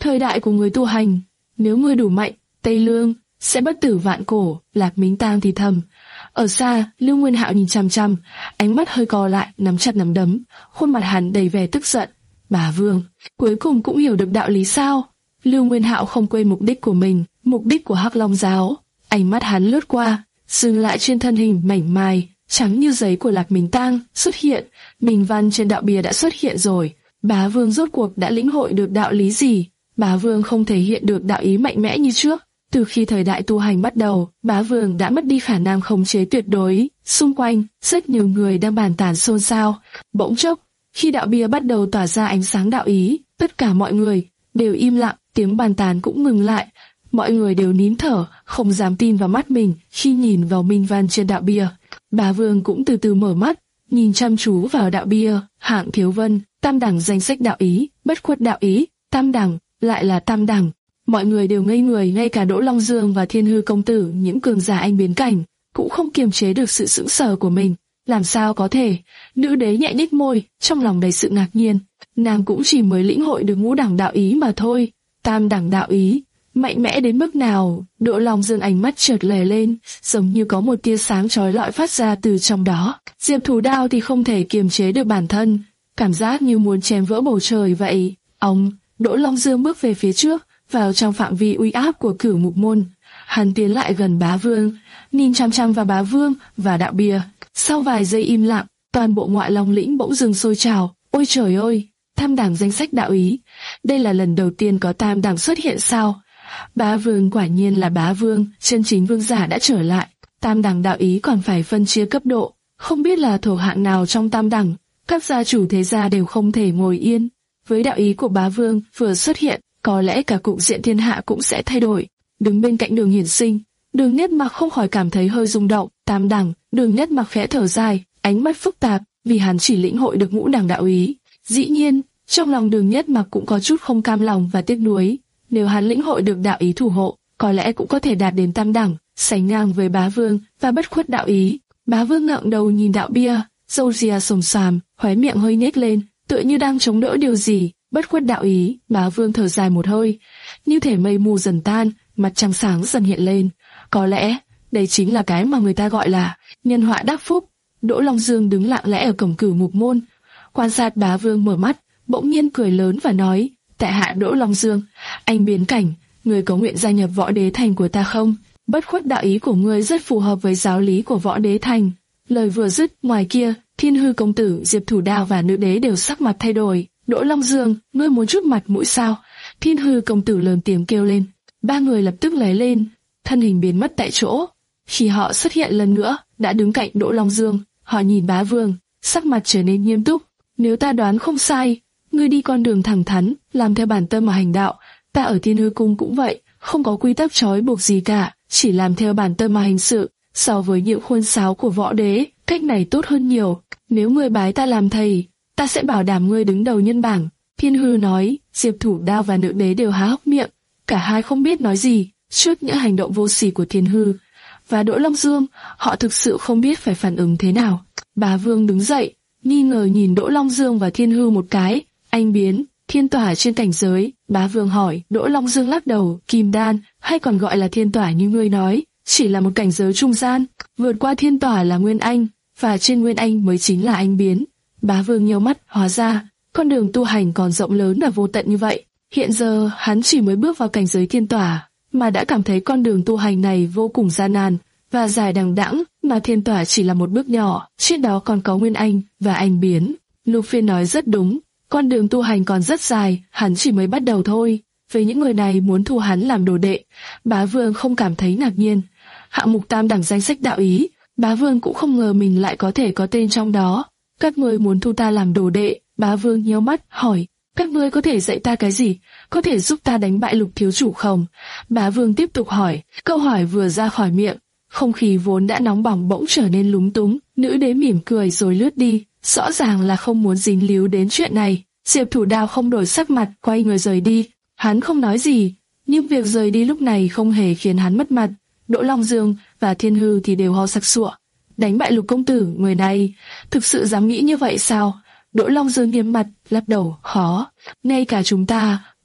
Thời đại của người tu hành, nếu ngươi đủ mạnh, Tây Lương sẽ bất tử vạn cổ. Lạc Mính Tang thì thầm. Ở xa, Lưu Nguyên Hạo nhìn chằm chằm, ánh mắt hơi co lại, nắm chặt nắm đấm, khuôn mặt hắn đầy vẻ tức giận. Bá Vương, cuối cùng cũng hiểu được đạo lý sao? Lưu Nguyên Hạo không quên mục đích của mình, mục đích của Hắc Long giáo. Ánh mắt hắn lướt qua, dừng lại trên thân hình mảnh mai, trắng như giấy của Lạc Mính Tang, xuất hiện. Minh văn trên đạo bia đã xuất hiện rồi. Bá Vương rốt cuộc đã lĩnh hội được đạo lý gì? Bá Vương không thể hiện được đạo ý mạnh mẽ như trước. Từ khi thời đại tu hành bắt đầu, Bá Vương đã mất đi khả năng khống chế tuyệt đối. Xung quanh, rất nhiều người đang bàn tán xôn xao. Bỗng chốc, khi đạo bia bắt đầu tỏa ra ánh sáng đạo ý, tất cả mọi người đều im lặng, tiếng bàn tán cũng ngừng lại. Mọi người đều nín thở, không dám tin vào mắt mình khi nhìn vào minh văn trên đạo bia. Bá Vương cũng từ từ mở mắt, nhìn chăm chú vào đạo bia. Hạng Thiếu Vân, tam đẳng danh sách đạo ý, bất khuất đạo ý, tam đẳng, lại là tam đẳng. Mọi người đều ngây người, ngay cả Đỗ Long Dương và Thiên Hư công tử, những cường giả anh biến cảnh, cũng không kiềm chế được sự sững sờ của mình. Làm sao có thể? Nữ đế nhẹ nhếch môi, trong lòng đầy sự ngạc nhiên. Nàng cũng chỉ mới lĩnh hội được ngũ đẳng đạo ý mà thôi. Tam đẳng đạo ý, mạnh mẽ đến mức nào? Đỗ Long Dương ánh mắt chợt lè lên, giống như có một tia sáng chói lọi phát ra từ trong đó. Diệp Thủ Đao thì không thể kiềm chế được bản thân, cảm giác như muốn chém vỡ bầu trời vậy. Ông, Đỗ Long Dương bước về phía trước, vào trong phạm vi uy áp của Cửu Mục Môn. Hắn tiến lại gần Bá Vương, nhìn chăm chăm vào Bá Vương và đạo bia. Sau vài giây im lặng, toàn bộ Ngoại Long lĩnh bỗng dưng sôi trào. Ôi trời ơi, tam đẳng danh sách đạo ý, đây là lần đầu tiên có tam đẳng xuất hiện sao? Bá Vương quả nhiên là Bá Vương, chân chính vương giả đã trở lại. Tam đẳng đạo ý còn phải phân chia cấp độ, không biết là thuộc hạng nào trong tam đẳng. Các gia chủ thế gia đều không thể ngồi yên. Với đạo ý của Bá Vương vừa xuất hiện, có lẽ cả cục diện thiên hạ cũng sẽ thay đổi. Đứng bên cạnh Đường Hiển Sinh, Đường Nhất Mặc không khỏi cảm thấy hơi rung động. Tam đẳng, Đường Nhất Mặc khẽ thở dài, ánh mắt phức tạp, vì hắn chỉ lĩnh hội được ngũ đẳng đạo ý. Dĩ nhiên, trong lòng Đường Nhất Mặc cũng có chút không cam lòng và tiếc nuối. Nếu hắn lĩnh hội được đạo ý thủ hộ, có lẽ cũng có thể đạt đến tam đẳng, sánh ngang với Bá Vương và bất khuất đạo ý. Bá Vương ngẩng đầu nhìn đạo bia, râu ria xồm xoàm, khóe miệng hơi nhếch lên, tựa như đang chống đỡ điều gì. Bất khuất đạo ý, Bá Vương thở dài một hơi, như thể mây mù dần tan, mặt trăng sáng dần hiện lên. Có lẽ đây chính là cái mà người ta gọi là nhân họa đắc phúc. Đỗ Long Dương đứng lặng lẽ ở cổng Cửu Mục Môn, quan sát Bá Vương mở mắt, bỗng nhiên cười lớn và nói: Tại hạ Đỗ Long Dương, anh biến cảnh, người có nguyện gia nhập Võ Đế Thành của ta không? Bất khuất đạo ý của ngươi rất phù hợp với giáo lý của Võ Đế Thành. Lời vừa dứt, ngoài kia, Thiên Hư công tử, Diệp Thủ Đao và nữ đế đều sắc mặt thay đổi. Đỗ Long Dương, ngươi muốn chút mặt mũi sao? Thiên Hư công tử lớn tiếng kêu lên. Ba người lập tức lóe lên, thân hình biến mất tại chỗ. Khi họ xuất hiện lần nữa, đã đứng cạnh Đỗ Long Dương, họ nhìn Bá Vương, sắc mặt trở nên nghiêm túc. Nếu ta đoán không sai, ngươi đi con đường thẳng thắn, làm theo bản tâm mà hành đạo. Ta ở Thiên Hư cung cũng vậy, không có quy tắc trói buộc gì cả, chỉ làm theo bản tâm mà hành sự. So với những khuôn sáo của Võ Đế, cách này tốt hơn nhiều. Nếu ngươi bái ta làm thầy, ta sẽ bảo đảm ngươi đứng đầu nhân bảng. Thiên Hư nói. Diệp Thủ Đao và nữ đế đều há hốc miệng, cả hai không biết nói gì trước những hành động vô sỉ của Thiên Hư và Đỗ Long Dương. Họ thực sự không biết phải phản ứng thế nào. Bá Vương đứng dậy, nghi ngờ nhìn Đỗ Long Dương và Thiên Hư một cái. Anh biến thiên tỏa trên cảnh giới? Bá Vương hỏi. Đỗ Long Dương lắc đầu. Kim đan, hay còn gọi là thiên tỏa như ngươi nói, chỉ là một cảnh giới trung gian. Vượt qua thiên tỏa là nguyên anh, và trên nguyên anh mới chính là anh biến. Bá Vương nhíu mắt, hóa ra con đường tu hành còn rộng lớn và vô tận như vậy. Hiện giờ hắn chỉ mới bước vào cảnh giới thiên tỏa, mà đã cảm thấy con đường tu hành này vô cùng gian nan và dài đằng đẵng, mà thiên tỏa chỉ là một bước nhỏ, trên đó còn có nguyên anh và anh biến. Lục Phiên nói rất đúng, con đường tu hành còn rất dài, hắn chỉ mới bắt đầu thôi. Với những người này muốn thu hắn làm đồ đệ, Bá Vương không cảm thấy ngạc nhiên. Hạng mục tam đẳng danh sách đạo ý, Bá Vương cũng không ngờ mình lại có thể có tên trong đó. Các ngươi muốn thu ta làm đồ đệ? Bá Vương nhíu mắt hỏi. Các ngươi có thể dạy ta cái gì? Có thể giúp ta đánh bại Lục thiếu chủ không? Bá Vương tiếp tục hỏi. Câu hỏi vừa ra khỏi miệng, không khí vốn đã nóng bỏng bỗng trở nên lúng túng. Nữ đế mỉm cười rồi lướt đi, rõ ràng là không muốn dính líu đến chuyện này. Diệp Thủ Đao không đổi sắc mặt, quay người rời đi. Hắn không nói gì, nhưng việc rời đi lúc này không hề khiến hắn mất mặt. Đỗ Long Dương và Thiên Hư thì đều ho sặc sụa. Đánh bại Lục công tử, người này thực sự dám nghĩ như vậy sao? Đỗ Long Dương nghiêm mặt, lắc đầu, khó. Ngay cả chúng ta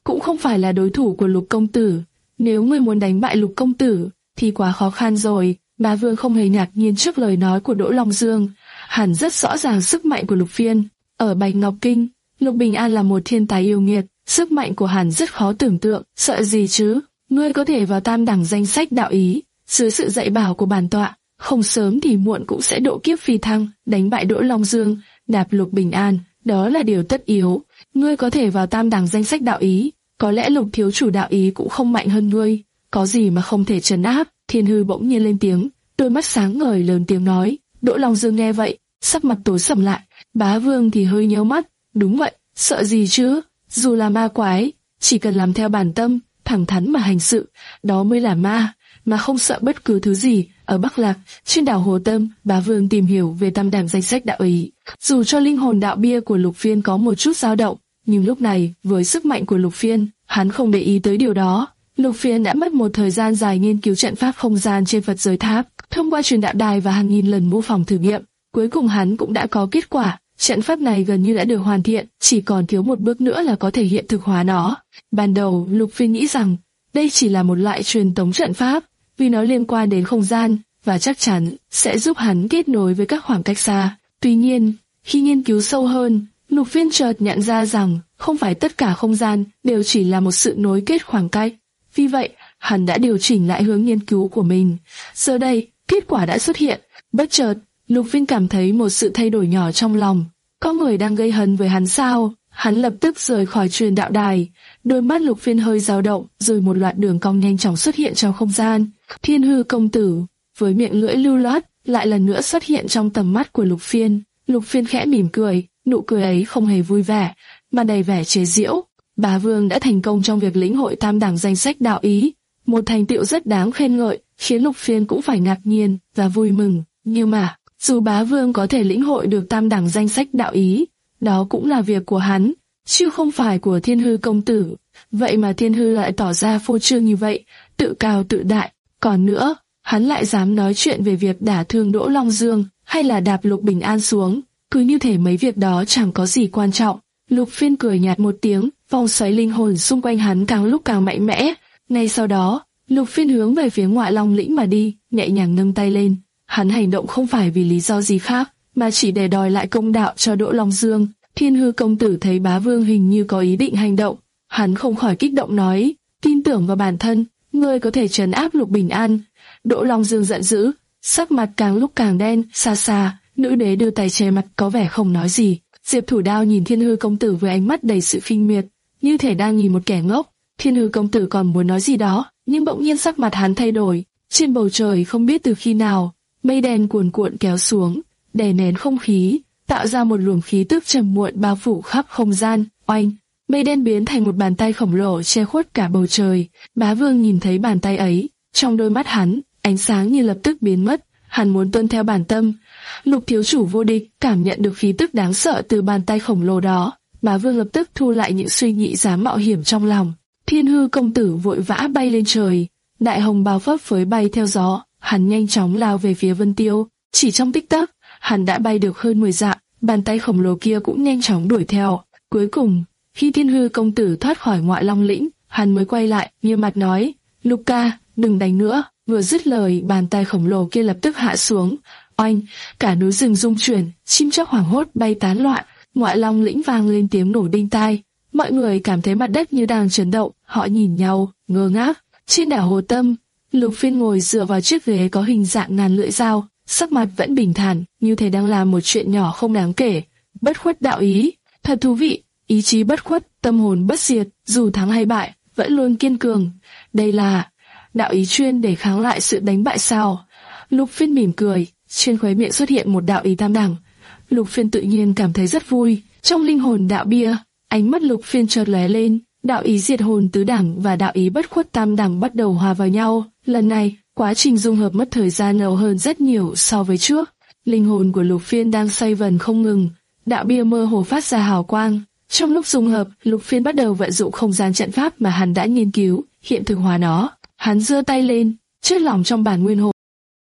cũng không phải là đối thủ của Lục công tử. Nếu ngươi muốn đánh bại Lục công tử, thì quá khó khăn rồi. Bá Vương không hề ngạc nhiên trước lời nói của Đỗ Long Dương. Hắn rất rõ ràng sức mạnh của Lục Phiên. Ở Bạch Ngọc Kinh, Lục Bình An là một thiên tài yêu nghiệt, sức mạnh của hắn rất khó tưởng tượng. Sợ gì chứ? Ngươi có thể vào tam đẳng danh sách đạo ý, dưới sự dạy bảo của bản tọa, không sớm thì muộn cũng sẽ độ kiếp phi thăng, đánh bại Đỗ Long Dương, đạp Lục Bình An, đó là điều tất yếu. Ngươi có thể vào tam đẳng danh sách đạo ý, có lẽ Lục thiếu chủ đạo ý cũng không mạnh hơn ngươi, có gì mà không thể trấn áp? Thiên Hư bỗng nhiên lên tiếng, đôi mắt sáng ngời lớn tiếng nói. Đỗ Long Dương nghe vậy, sắc mặt tối sầm lại. Bá Vương thì hơi nhíu mắt, đúng vậy, sợ gì chứ? Dù là ma quái, chỉ cần làm theo bản tâm, thẳng thắn mà hành sự, đó mới là ma, mà không sợ bất cứ thứ gì. Ở Bắc Lạc, trên đảo Hồ Tâm, Bá Vương tìm hiểu về tam đẳng danh sách đạo ý. Dù cho linh hồn đạo bia của Lục Phiên có một chút dao động, nhưng lúc này, với sức mạnh của Lục Phiên, hắn không để ý tới điều đó. Lục Phiên đã mất một thời gian dài nghiên cứu trận pháp không gian trên Phật giới tháp, thông qua truyền đạo đài và hàng nghìn lần mô phỏng thử nghiệm, cuối cùng hắn cũng đã có kết quả. Trận pháp này gần như đã được hoàn thiện, chỉ còn thiếu một bước nữa là có thể hiện thực hóa nó. Ban đầu, Lục Phiên nghĩ rằng đây chỉ là một loại truyền tống trận pháp, vì nó liên quan đến không gian và chắc chắn sẽ giúp hắn kết nối với các khoảng cách xa. Tuy nhiên, khi nghiên cứu sâu hơn, Lục Phiên chợt nhận ra rằng không phải tất cả không gian đều chỉ là một sự nối kết khoảng cách. Vì vậy, hắn đã điều chỉnh lại hướng nghiên cứu của mình. Giờ đây, kết quả đã xuất hiện. Bất chợt, Lục Phiên cảm thấy một sự thay đổi nhỏ trong lòng. Có người đang gây hấn với hắn sao? Hắn lập tức rời khỏi truyền đạo đài. Đôi mắt Lục Phiên hơi dao động, rồi một loạt đường cong nhanh chóng xuất hiện trong không gian. Thiên Hư công tử, với miệng lưỡi lưu loát, lại lần nữa xuất hiện trong tầm mắt của Lục Phiên. Lục Phiên khẽ mỉm cười, nụ cười ấy không hề vui vẻ, mà đầy vẻ chế giễu. Bá Vương đã thành công trong việc lĩnh hội tam đẳng danh sách đạo ý, một thành tựu rất đáng khen ngợi, khiến Lục Phiên cũng phải ngạc nhiên và vui mừng. Nhưng mà, dù Bá Vương có thể lĩnh hội được tam đẳng danh sách đạo ý, đó cũng là việc của hắn, chứ không phải của Thiên Hư công tử. Vậy mà Thiên Hư lại tỏ ra phô trương như vậy, tự cao tự đại. Còn nữa, hắn lại dám nói chuyện về việc đả thương Đỗ Long Dương, hay là đạp Lục Bình An xuống, cứ như thể mấy việc đó chẳng có gì quan trọng. Lục Phiên cười nhạt một tiếng, vòng xoáy linh hồn xung quanh hắn càng lúc càng mạnh mẽ. Ngay sau đó, Lục Phiên hướng về phía Ngoại Long lĩnh mà đi, nhẹ nhàng nâng tay lên. Hắn hành động không phải vì lý do gì khác, mà chỉ để đòi lại công đạo cho Đỗ Long Dương. Thiên Hư công tử thấy Bá Vương hình như có ý định hành động, hắn không khỏi kích động nói, tin tưởng vào bản thân, ngươi có thể trấn áp Lục Bình An. Đỗ Long Dương giận dữ, sắc mặt càng lúc càng đen. Xa xa, nữ đế đưa tay che mặt có vẻ không nói gì. Diệp Thủ Đao nhìn Thiên Hư công tử với ánh mắt đầy sự khinh miệt, như thể đang nhìn một kẻ ngốc. Thiên Hư công tử còn muốn nói gì đó, nhưng bỗng nhiên sắc mặt hắn thay đổi. Trên bầu trời không biết từ khi nào, mây đen cuồn cuộn kéo xuống, đè nén không khí, tạo ra một luồng khí tức trầm muộn bao phủ khắp không gian. Oanh, mây đen biến thành một bàn tay khổng lồ che khuất cả bầu trời. Bá Vương nhìn thấy bàn tay ấy, trong đôi mắt hắn, ánh sáng như lập tức biến mất. Hắn muốn tuân theo bản tâm. Lục thiếu chủ vô địch cảm nhận được khí tức đáng sợ từ bàn tay khổng lồ đó. Bá Vương lập tức thu lại những suy nghĩ dám mạo hiểm trong lòng. Thiên Hư công tử vội vã bay lên trời, đại hồng bào phấp phới bay theo gió. Hắn nhanh chóng lao về phía Vân Tiêu. Chỉ trong tích tắc, hắn đã bay được hơn mười dặm. Bàn tay khổng lồ kia cũng nhanh chóng đuổi theo. Cuối cùng, khi Thiên Hư công tử thoát khỏi Ngoại Long lĩnh, hắn mới quay lại, nghiêm mặt nói: Lục ca, đừng đánh nữa. Vừa dứt lời, bàn tay khổng lồ kia lập tức hạ xuống. Oanh, cả núi rừng rung chuyển, chim chóc hoảng hốt bay tán loạn. Ngoại Long lĩnh vang lên tiếng nổ đinh tai. Mọi người cảm thấy mặt đất như đang chấn động, họ nhìn nhau, ngơ ngác. Trên đảo Hồ Tâm, Lục Phiên ngồi dựa vào chiếc ghế có hình dạng ngàn lưỡi dao, sắc mặt vẫn bình thản, như thể đang làm một chuyện nhỏ không đáng kể. Bất khuất đạo ý, thật thú vị, ý chí bất khuất, tâm hồn bất diệt, dù thắng hay bại, vẫn luôn kiên cường. Đây là đạo ý chuyên để kháng lại sự đánh bại sao? Lục Phiên mỉm cười, trên khóe miệng xuất hiện một đạo ý tam đẳng. Lục Phiên tự nhiên cảm thấy rất vui. Trong linh hồn đạo bia, ánh mắt Lục Phiên chợt lóe lên, đạo ý diệt hồn tứ đẳng và đạo ý bất khuất tam đẳng bắt đầu hòa vào nhau. Lần này, quá trình dung hợp mất thời gian lâu hơn rất nhiều so với trước. Linh hồn của Lục Phiên đang xoay vần không ngừng, đạo bia mơ hồ phát ra hào quang. Trong lúc dung hợp, Lục Phiên bắt đầu vận dụng không gian trận pháp mà hắn đã nghiên cứu, hiện thực hóa nó. Hắn giơ tay lên, chất lỏng trong bản nguyên hồn.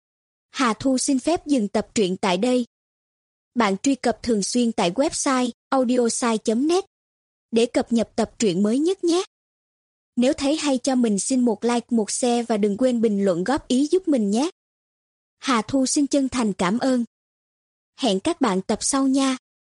Hà Thu xin phép dừng tập truyện tại đây. Bạn truy cập thường xuyên tại website audiosai chấm net để cập nhật tập truyện mới nhất nhé. Nếu thấy hay cho mình xin một like, một share và đừng quên bình luận góp ý giúp mình nhé. Hà Thu xin chân thành cảm ơn. Hẹn các bạn tập sau nha.